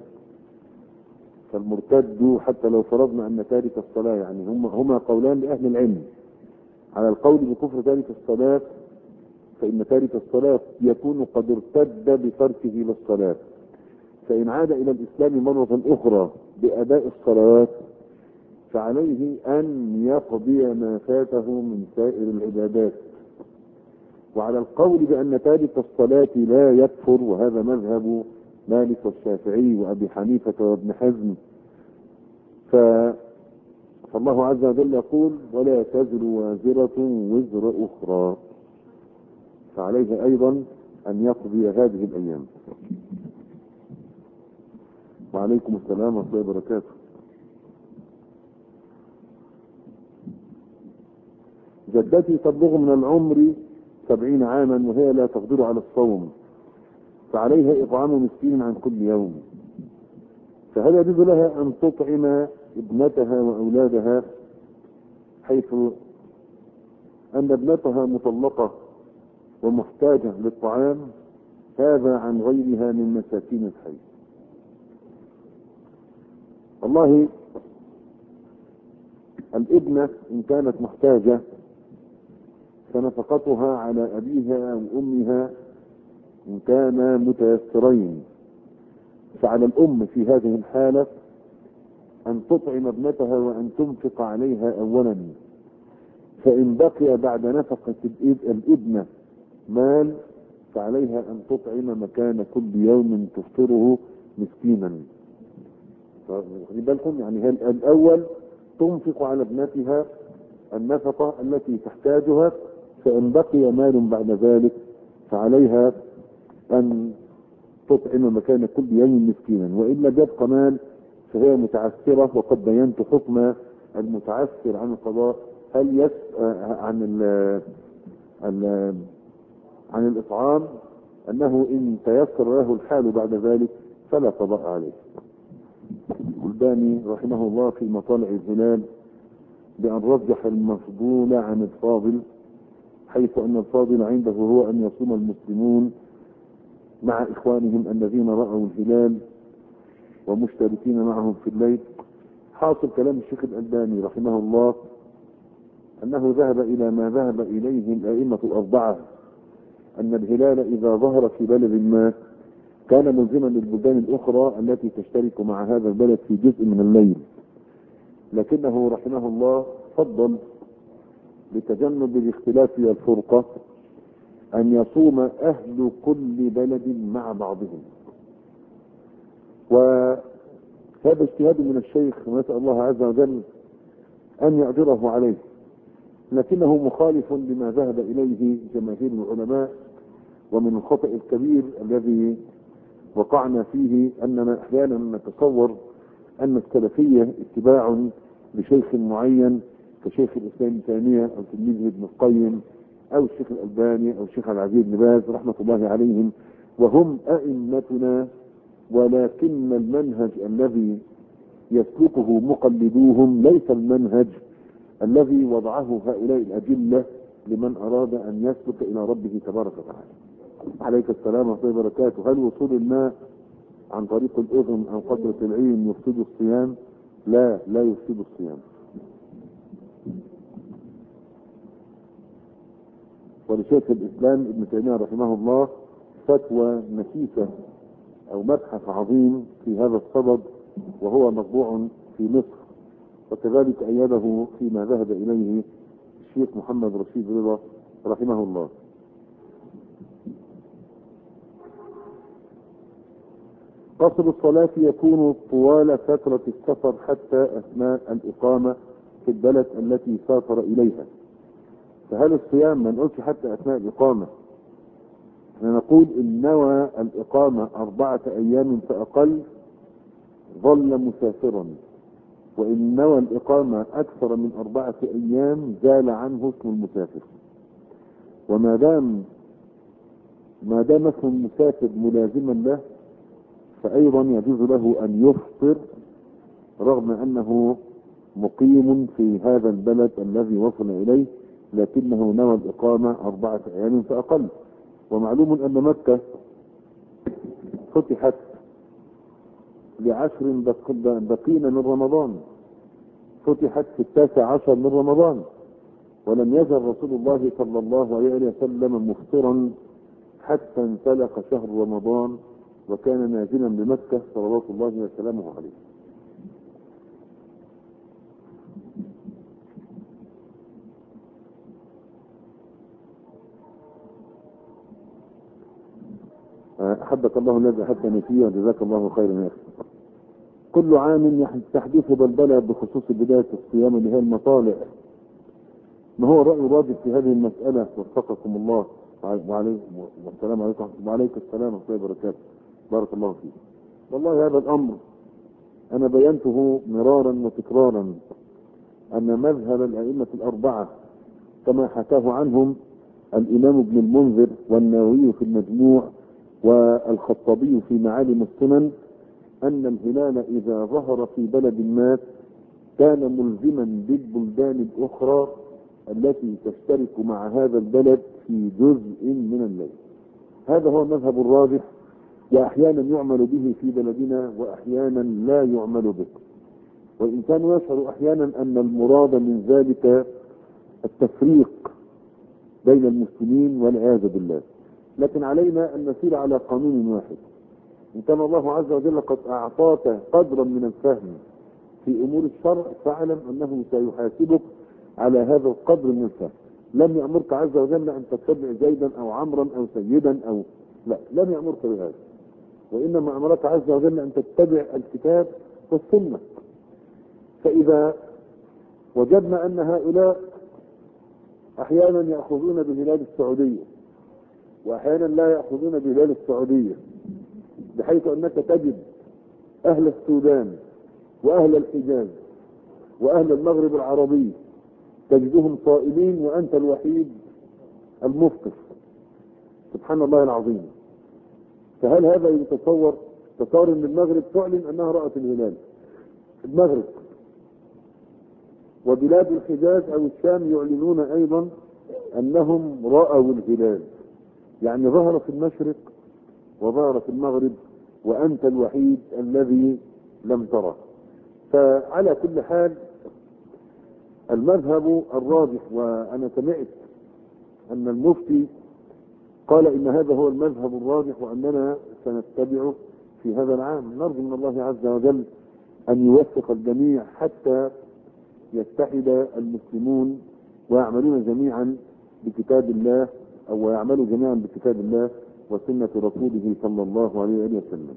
فالمرتد حتى لو فرضنا أن تارك الصلاة، يعني هما, هما قولان لأهل العلم، على القول بكفر تارك الصلاة فإن تارك الصلاة يكون قد ارتد بتركه للصلاة، فإن عاد إلى الإسلام مرة أخرى بأداء الصلوات فعليه أن يقضي ما فاته من سائر العبادات. وعلى القول بأن تارك الصلاة لا يكفر، وهذا مذهب مالك والشافعي وأبي حنيفة وابن حزم، فالله عز وجل يقول ولا تزر وازرة وزر أخرى، فعليه أيضا أن يقضي هذه الأيام. وعليكم السلام ورحمة الله وبركاته. جدتي تبلغ من العمر سبعين عاما وهي لا تقدر على الصوم، فعليها إطعام مسكين عن كل يوم، فهل يجوز لها أن تطعم ابنتها وأولادها، حيث أن ابنتها مطلقة ومحتاجة للطعام، هذا عن غيرها من مساكين الحي؟ والله الابنة إن كانت محتاجة فنفقتها على أبيها وأمها إن كانا متيسرين، فعلى الأم في هذه الحالة أن تطعم ابنتها وأن تنفق عليها أولا، فإن بقي بعد نفقة الابنة مال فعليها أن تطعم مكان كل يوم تفطره مسكينا. خلي بالكم، يعني الأول تنفق على ابنتها النفقة التي تحتاجها، فإن بقي مال بعد ذلك فعليها أن تطعم مكان كل يوم مسكينا، وإلا يبقى مال فهي متعسرة. وقد بينت حكم المتعسر عن القضاء، هل يسأل عن ال ال عن الإطعام أنه إن تيسر له الحال بعد ذلك فلا قضاء عليه. الباني رحمه الله في مطالع الهلال بأن رجح المفضول عن الفاضل، حيث أن الفاضل عنده هو أن يصوم المسلمون مع إخوانهم الذين رأوا الهلال ومشتركين معهم في الليل. حاصل كلام الشيخ الألباني رحمه الله أنه ذهب إلى ما ذهب إليه الأئمة الأربعة، أن الهلال إذا ظهر في بلد ما كان ملزما للبلدان الأخرى التي تشترك مع هذا البلد في جزء من الليل، لكنه رحمه الله فضل لتجنب الاختلاف والفرقة أن يصوم أهل كل بلد مع بعضهم. وهذا اجتهاد من الشيخ، ونسأل الله عز وجل أن يأجره عليه، لكنه مخالف لما ذهب إليه جماهير العلماء. ومن الخطأ الكبير الذي وقعنا فيه أننا أحيانا نتصور أن السلفية اتباع لشيخ معين كشيخ الإسلام ابن تيمية أو تلميذه ابن القيم أو الشيخ الألباني أو الشيخ العزيز بن باز رحمة الله عليهم، وهم أئمتنا، ولكن المنهج الذي يسلكه مقلدوهم ليس المنهج الذي وضعه هؤلاء الأجلة لمن أراد أن يسلك إلى ربه تبارك وتعالى. عليك السلام ورحمة الله وبركاته. هل وصول الماء عن طريق الأذن أو قطرة العين يفسد الصيام؟ لا، لا يفسد الصيام. ولشيخ الإسلام ابن تيمية رحمه الله فتوى نفيسة أو مبحث عظيم في هذا الصدد، وهو مطبوع في مصر، وكذلك أيده فيما ذهب إليه الشيخ محمد رشيد رضا رحمه الله. قصر الصلاة يكون طوال فترة السفر حتى أثناء الإقامة في البلد التي سافر إليها. فهل الصيام ما نقولش حتى أثناء الإقامة؟ احنا نقول إن نوى الإقامة أربعة أيام فأقل ظل مسافرا، وإن نوى الإقامة أكثر من أربعة أيام زال عنه اسم المسافر. وما دام ما دام اسم المسافر ملازما له فأيضا يجوز له أن يفطر رغم أنه مقيم في هذا البلد الذي وصل إليه، لكنه نوى الإقامة أربعة أيام فأقل. ومعلوم أن مكة فتحت لعشر بقين من رمضان، فتحت في التاسع عشر من رمضان، ولم يزل رسول الله صلى الله عليه وسلم مفطرا حتى انسلخ شهر رمضان، وكان نازلا بمكة صلوات الله وسلامه عليه. أحبك الله الذي أحبني فيه، وجزاك الله خيرا يا أخي. كل عام تحدث بلبلة بخصوص بداية الصيام اللي هي المطالع. ما هو الرأي الراجح في هذه المسألة؟ وفقكم الله. وعليكم السلام عليكم وعليكم السلام ورحمة الله وبركاته. بارك الله فيك. والله هذا الأمر أنا بينته مرارا وتكرارا، أن مذهب الأئمة الأربعة كما حكاه عنهم الإمام ابن المنذر والنووي في المجموع والخطابي في معالم السنن، أن الهلال إذا ظهر في بلد ما كان ملزما بالبلدان الأخرى التي تشترك مع هذا البلد في جزء من الليل. هذا هو المذهب الراجح، وأحيانا يعمل به في بلدنا وأحيانا لا يعمل به. والإنسان يشعر أحيانا أن المراد من ذلك التفريق بين المسلمين والعياذ بالله، لكن علينا أن نسير على قانون واحد. إن كان الله عز وجل قد أعطاك قدرا من الفهم في امور الشرع فاعلم انه سيحاسبك على هذا القدر من الفهم. لم يأمرك عز وجل ان تتبع زيدا او عمرا او سيدا او لا، لم يأمرك بهذا، وانما امرك عز وجل ان تتبع الكتاب والسنة. فاذا وجدنا ان هؤلاء احيانا يأخذون بهلال السعودية واحيانا لا يأخذون بهلال السعودية، بحيث انك تجد اهل السودان واهل الحجاز واهل المغرب العربي تجدهم صائمين وانت الوحيد المفطر، سبحان الله العظيم. فهل هذا يتصور؟ تصور ان المغرب تعلن انها رأت الهلال، المغرب وبلاد الحجاز او الشام يعلنون ايضا انهم رأوا الهلال، يعني ظهر في المشرق وظهر في المغرب وانت الوحيد الذي لم تره. فعلى كل حال المذهب الراجح، وانا سمعت ان المفتي قال ان هذا هو المذهب الراجح واننا سنتبعه في هذا العام. نرجو من الله عز وجل ان يوفق الجميع حتى يتحد المسلمون ويعملون جميعا بكتاب الله، او يعملوا جميعا بكتاب الله وسنة رسوله صلى الله عليه وسلم.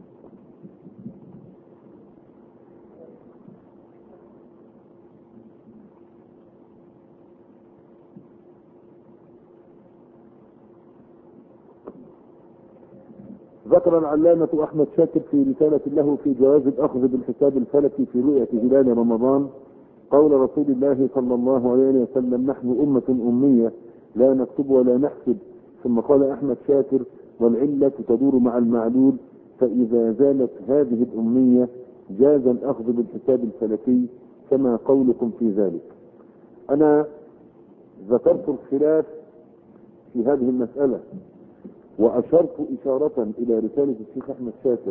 ذكر العلامة أحمد شاكر في رسالة له في جواز الأخذ بالحساب الفلكي في رؤية هلال رمضان قول رسول الله صلى الله عليه وسلم: نحن أمة أمية لا نكتب ولا نحسب. ثم قال أحمد شاكر: والعلة تدور مع المعلول، فإذا زالت هذه الأمية جاز الأخذ بالحساب الفلكي كما قولكم في ذلك. أنا ذكرت الخلاف في هذه المسألة وأشرت إشارة إلى رسالة الشيخ أحمد شاكر،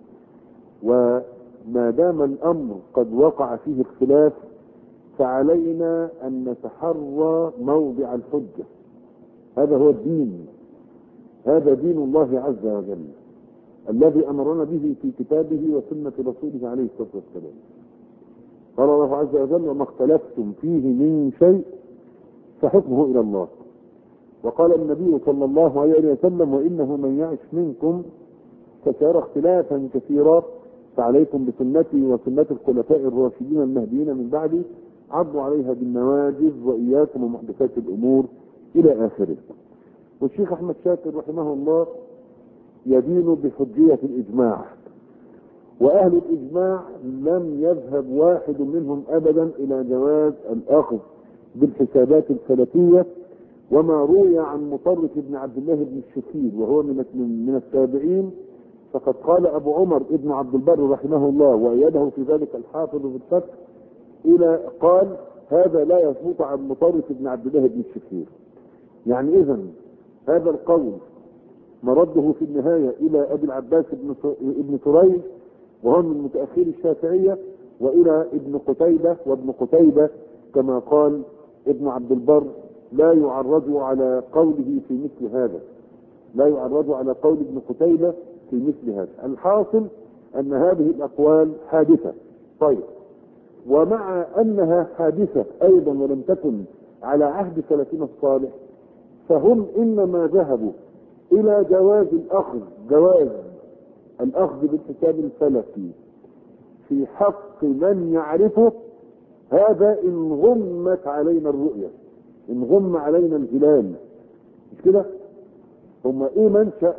وما دام الأمر قد وقع فيه الخلاف فعلينا أن نتحرى موضع الحجة. هذا هو الدين، هذا دين الله عز وجل الذي أمرنا به في كتابه وسنة رسوله عليه الصلاة والسلام. قال الله عز وجل: وما اختلفتم فيه من شيء فحكمه إلى الله. وقال النبي صلى الله عليه وسلم: وإنه من يعش منكم فسيرى اختلافا كثيرا فعليكم بسنتي وسنة الخلفاء الراشدين المهديين من بعدي عضوا عليها بالنواجذ وإياكم ومحدثات الأمور إلى آخره. والشيخ أحمد شاكر رحمه الله يدين بحجية الإجماع، وأهل الإجماع لم يذهب واحد منهم أبدا إلى جواز الأخذ بالحسابات الفلكية. وما روي عن مطرف بن عبد الله بن الشخير وهو من من التابعين فقد قال أبو عمر ابن عبد البر رحمه الله وأيده في ذلك الحافظ في الفتح إلى قال: هذا لا يثبت عن مطرف بن عبد الله بن الشخير. يعني إذن هذا القول مرده في النهاية إلى أبي العباس ابن ثريد وهو من متأخر الشافعية، وإلى ابن قتيبة، وابن قتيبة كما قال ابن عبد البر لا يعرض على قوله في مثل هذا، لا يعرض على قول ابن قتيبة في مثل هذا. الحاصل أن هذه الأقوال حادثة. طيب، ومع أنها حادثة أيضا ولم تكن على عهد سلفنا الصالح فهم إنما ذهبوا إلى جواز الأخذ جواز الأخذ بالحساب الفلكي في حق من يعرفه، هذا إن غمت علينا الرؤية، إن غم علينا الهلال، مش كده؟ هم إيه منشأ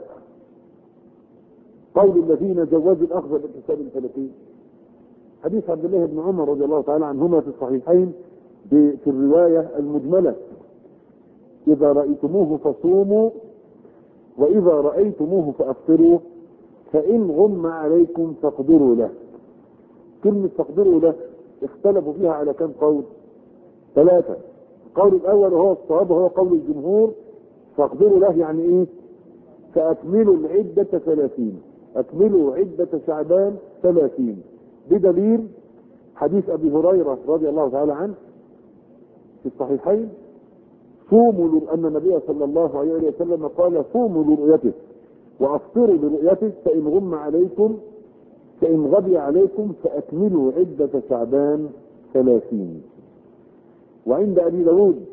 قول الذين جوزوا الأخذ بالحساب الفلكي؟ حديث عبد الله بن عمر رضي الله تعالى عنهما في الصحيحين في الرواية المجملة: إذا رأيتموه فصوموا وإذا رأيتموه فأفطروا فإن غم عليكم فاقدروا له. كلمة فاقدروا له اختلفوا فيها على كم قول؟ ثلاثة. القول الأول وهو الصواب وهو قول الجمهور: فاقدروا له يعني إيه؟ فأكملوا العدة ثلاثين، أكملوا عدة شعبان ثلاثين، بدليل حديث أبي هريرة رضي الله تعالى عنه في الصحيحين: صوموا، أن النبي صلى الله عليه وسلم قال: صوموا لرؤيته وأفطروا لرؤيته فإن غم عليكم فإن غبي عليكم فأكملوا عدة شعبان ثلاثين. وعند أبي داود،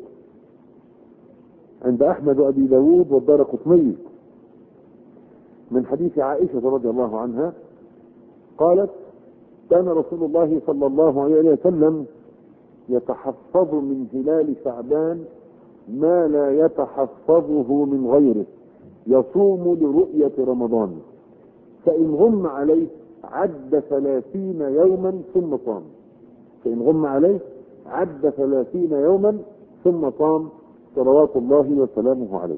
عند أحمد وأبي داود والدارقطني من حديث عائشة رضي الله عنها قالت: كان رسول الله صلى الله عليه وسلم يتحفظ من هلال شعبان ما لا يتحفظه من غيره، يصوم لرؤية رمضان، فإن غم عليه عد ثلاثين يوما ثم صام. فإن غم عليه عد ثلاثين يوما ثم صام صلوات الله وسلامه عليه.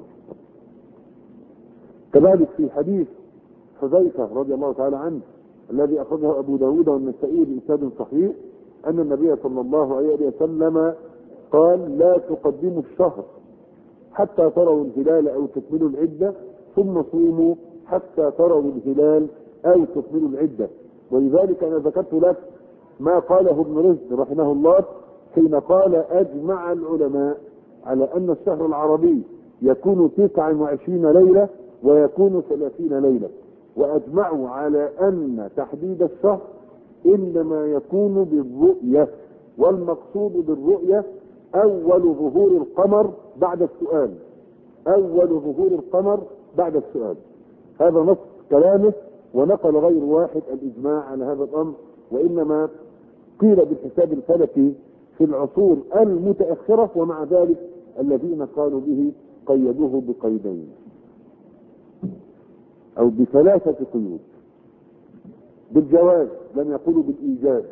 كذلك في حديث حذيفة رضي الله تعالى عنه الذي أخرجه أبو داود والنسائي بإسناد صحيح أن النبي صلى الله عليه وسلم قال: لا تقدموا الشهر حتى تروا الهلال أو تكملوا العدة، ثم صوموا حتى تروا الهلال أو تكملوا العدة. ولذلك أنا ذكرت لك ما قاله ابن رشد رحمه الله حين قال: أجمع العلماء على أن الشهر العربي يكون تسعة وعشرين ليلة ويكون ثلاثين ليلة، وأجمعوا على أن تحديد الشهر إنما يكون بالرؤية، والمقصود بالرؤية أول ظهور القمر بعد السؤال، أول ظهور القمر بعد السؤال. هذا نص كلامه، ونقل غير واحد الإجماع على هذا الأمر، وإنما قيل بالحساب الفلكي في العصور المتأخرة، ومع ذلك الذين قالوا به قيدوه بقيدين أو بثلاثة قيود: بالجواز، لم يقولوا بالإيجاب.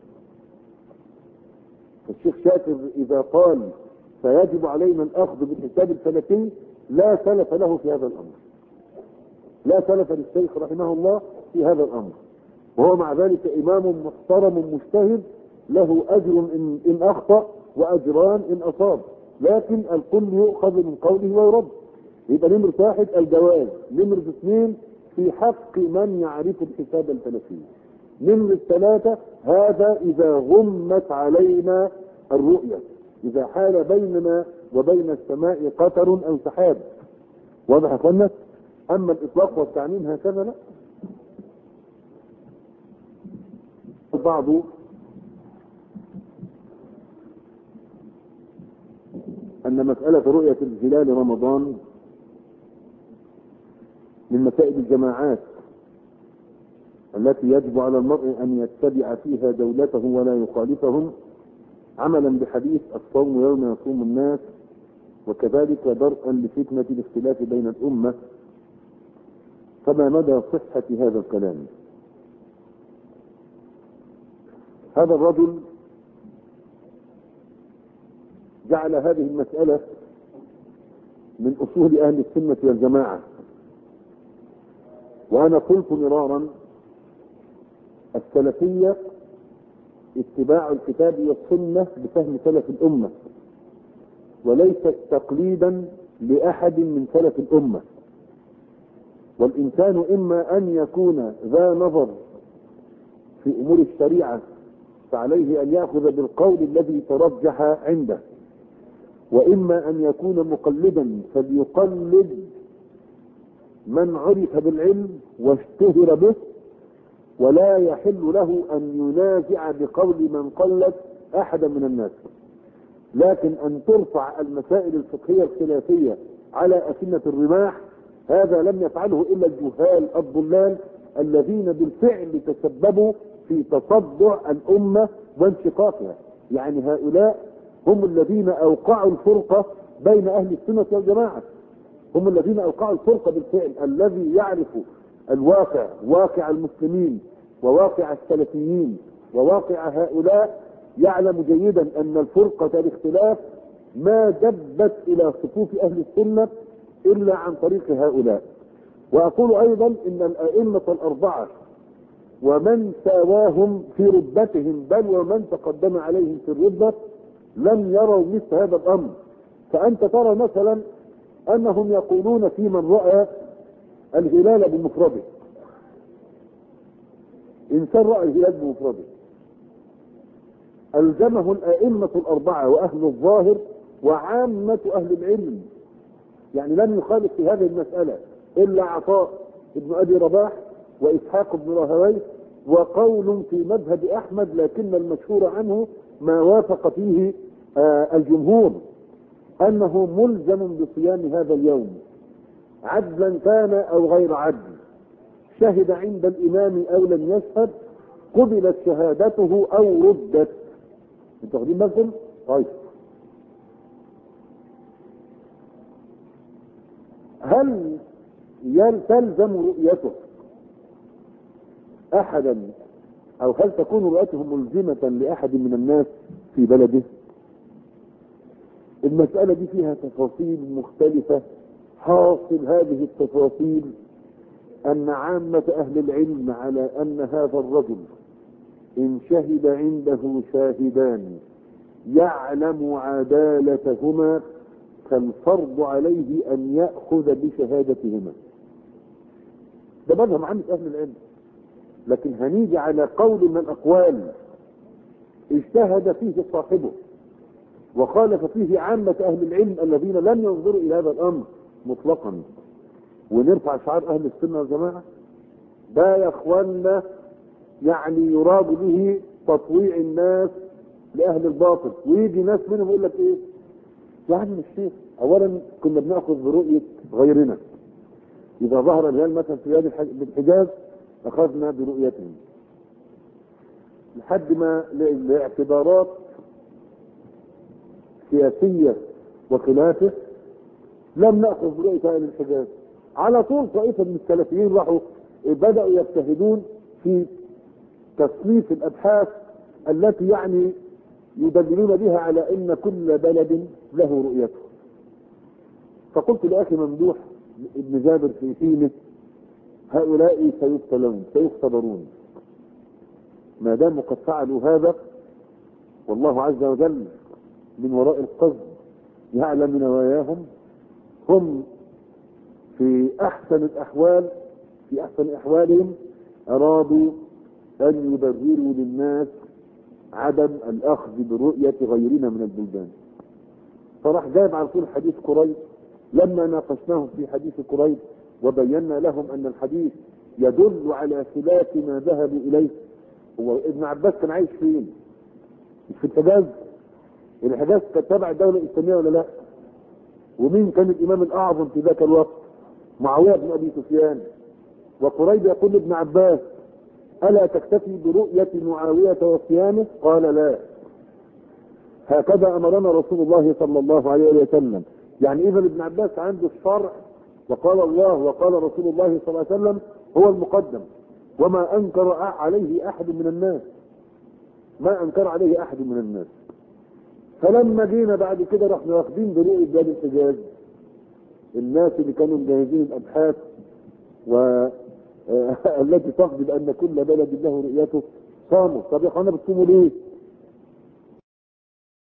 فالشيخ شاكر إذا قال فيجب علينا الأخذ بالحساب الفلكي لا سلف له في هذا الأمر، لا سلف للشيخ رحمه الله في هذا الأمر، وهو مع ذلك إمام محترم مجتهد له أجر إن, إن أخطأ وأجران إن أصاب، لكن الكل يؤخذ من قوله ويرد. يبقى نمرة واحد الجواز، نمرة اثنين في حق من يعرف الحساب الفلكي، نمرة ثلاثة هذا إذا غمت علينا الرؤية، إذا حال بيننا وبين السماء قطر أو سحاب. واضح يا اخوانا؟ أما الإطلاق والتعميم هكذا لا. البعض أن مسألة رؤية الهلال رمضان من مسائل الجماعات التي يجب على المرء أن يتبع فيها دولته ولا يخالفهم، عملا بحديث الصوم يوم يصوم الناس، وكذلك درءا لفتنة الاختلاف بين الأمة. فما مدى صحة هذا الكلام؟ هذا الرجل جعل هذه المسألة من أصول أهل السنة والجماعة، وأنا قلت مرارا: السلفية اتباع الكتاب والسنة بفهم سلف الأمة، وليست تقليدا لأحد من سلف الأمة. والإنسان إما أن يكون ذا نظر في أمور الشريعة فعليه أن يأخذ بالقول الذي ترجح عنده، وإما أن يكون مقلدا فليقلد من عرف بالعلم واشتهر به، ولا يحل له أن ينازع بقول من قلد أحدا من الناس. لكن أن ترفع المسائل الفقهية الخلافية على أسنة الرماح هذا لم يفعله إلا الجهال الضلال الذين بالفعل تسببوا في تصدع الأمة وانشقاقها. يعني هؤلاء هم الذين أوقعوا الفرقة بين أهل السنة والجماعة، هم الذين أوقعوا الفرقة بالفعل. الذي يعرف الواقع، واقع المسلمين وواقع السلفيين وواقع هؤلاء، يعلم جيدا أن الفرقة الاختلاف ما دبت إلى صفوف أهل السنة إلا عن طريق هؤلاء. وأقول أيضا إن الأئمة الأربعة ومن ساواهم في رتبتهم بل ومن تقدم عليهم في الرتبة لم يروا مثل هذا الأمر. فأنت ترى مثلا أنهم يقولون في من رأى الهلال بمفرده، إنسان رأى الهلال بمفرده ألزمه الأئمة الأربعة وأهل الظاهر وعامة أهل العلم، يعني لم يخالف في هذه المسألة إلا عطاء ابن أبي رباح وإسحاق بن راهويه وقول في مذهب أحمد، لكن المشهور عنه ما وافق فيه آه الجمهور، أنه ملزم بصيام هذا اليوم عدلا كان أو غير عدل، شهد عند الإمام أو لم يشهد، قبلت شهادته أو ردت. انتوا واخدين بالكم؟ طيب، هل تلزم رؤيته أحدا، أو هل تكون رؤيته ملزمة لأحد من الناس في بلده؟ المسألة دي فيها تفاصيل مختلفة. حاصل هذه التفاصيل أن عامة أهل العلم على أن هذا الرجل إن شهد عنده شاهدان يعلم عدالتهما فالفرض عليه أن يأخذ بشهادتهما. ده مذهب عامة أهل العلم. لكن هنيجي على قول من الأقوال اجتهد فيه صاحبه وخالف فيه عامة أهل العلم الذين لم ينظروا إلى هذا الأمر مطلقا، ونرفع شعار أهل السنة والجماعة. ده يا اخوانا يعني يراد به تطويع الناس لأهل الباطل، ويجي ناس منهم يقول لك ايه يا عم الشيخ، اولا كنا بناخذ برؤية غيرنا، اذا ظهر الهلال مثلا في بلاد الحجاز اخذنا برؤيتهم، لحد ما لاعتبارات سياسية وخلافه لم نأخذ برؤية أهل الحجاز. على طول طائفة من السلفيين راحوا بدأوا يجتهدون في تصنيف الأبحاث التي يعني يدللون بها على أن كل بلد له رؤيته. فقلت لأخي ممدوح ابن جابر في حينه هؤلاء سيبتلون سيختبرون، ما داموا قد فعلوا هذا والله عز وجل من وراء القصد يعلم نواياهم، هم في أحسن الأحوال في أحسن أحوالهم أرادوا أن يبرروا للناس عدم الأخذ برؤية غيرنا من البلدان. فراح جايب على طول حديث قريب، لما ناقشناهم في حديث قريب وبينا لهم أن الحديث يدل على خلاف ما ذهبوا إليه. هو ابن عباس كان عايش فين؟ في الحجاز. الحجاز كانت تبع الدولة الإسلامية ولا لا؟ ومين كان الإمام الأعظم في ذاك الوقت؟ معاوية بن أبي سفيان. وقريب يقول ابن عباس ألا تكتفي برؤية معاوية وصيامه؟ قال لا، هكذا أمرنا رسول الله صلى الله عليه وسلم. يعني إذا ابن عباس عنده الشرع وقال الله وقال رسول الله صلى الله عليه وسلم هو المقدم، وما أنكر عليه أحد من الناس، ما أنكر عليه أحد من الناس. فلما جينا بعد كده رحنا واخدين برؤية بلاد الحجاز، الناس اللي كانوا مجهزين الأبحاث والتي تقضي بأن كل بلد له رؤيته صاموا. طب يا اخوانا بتصوموا ليه؟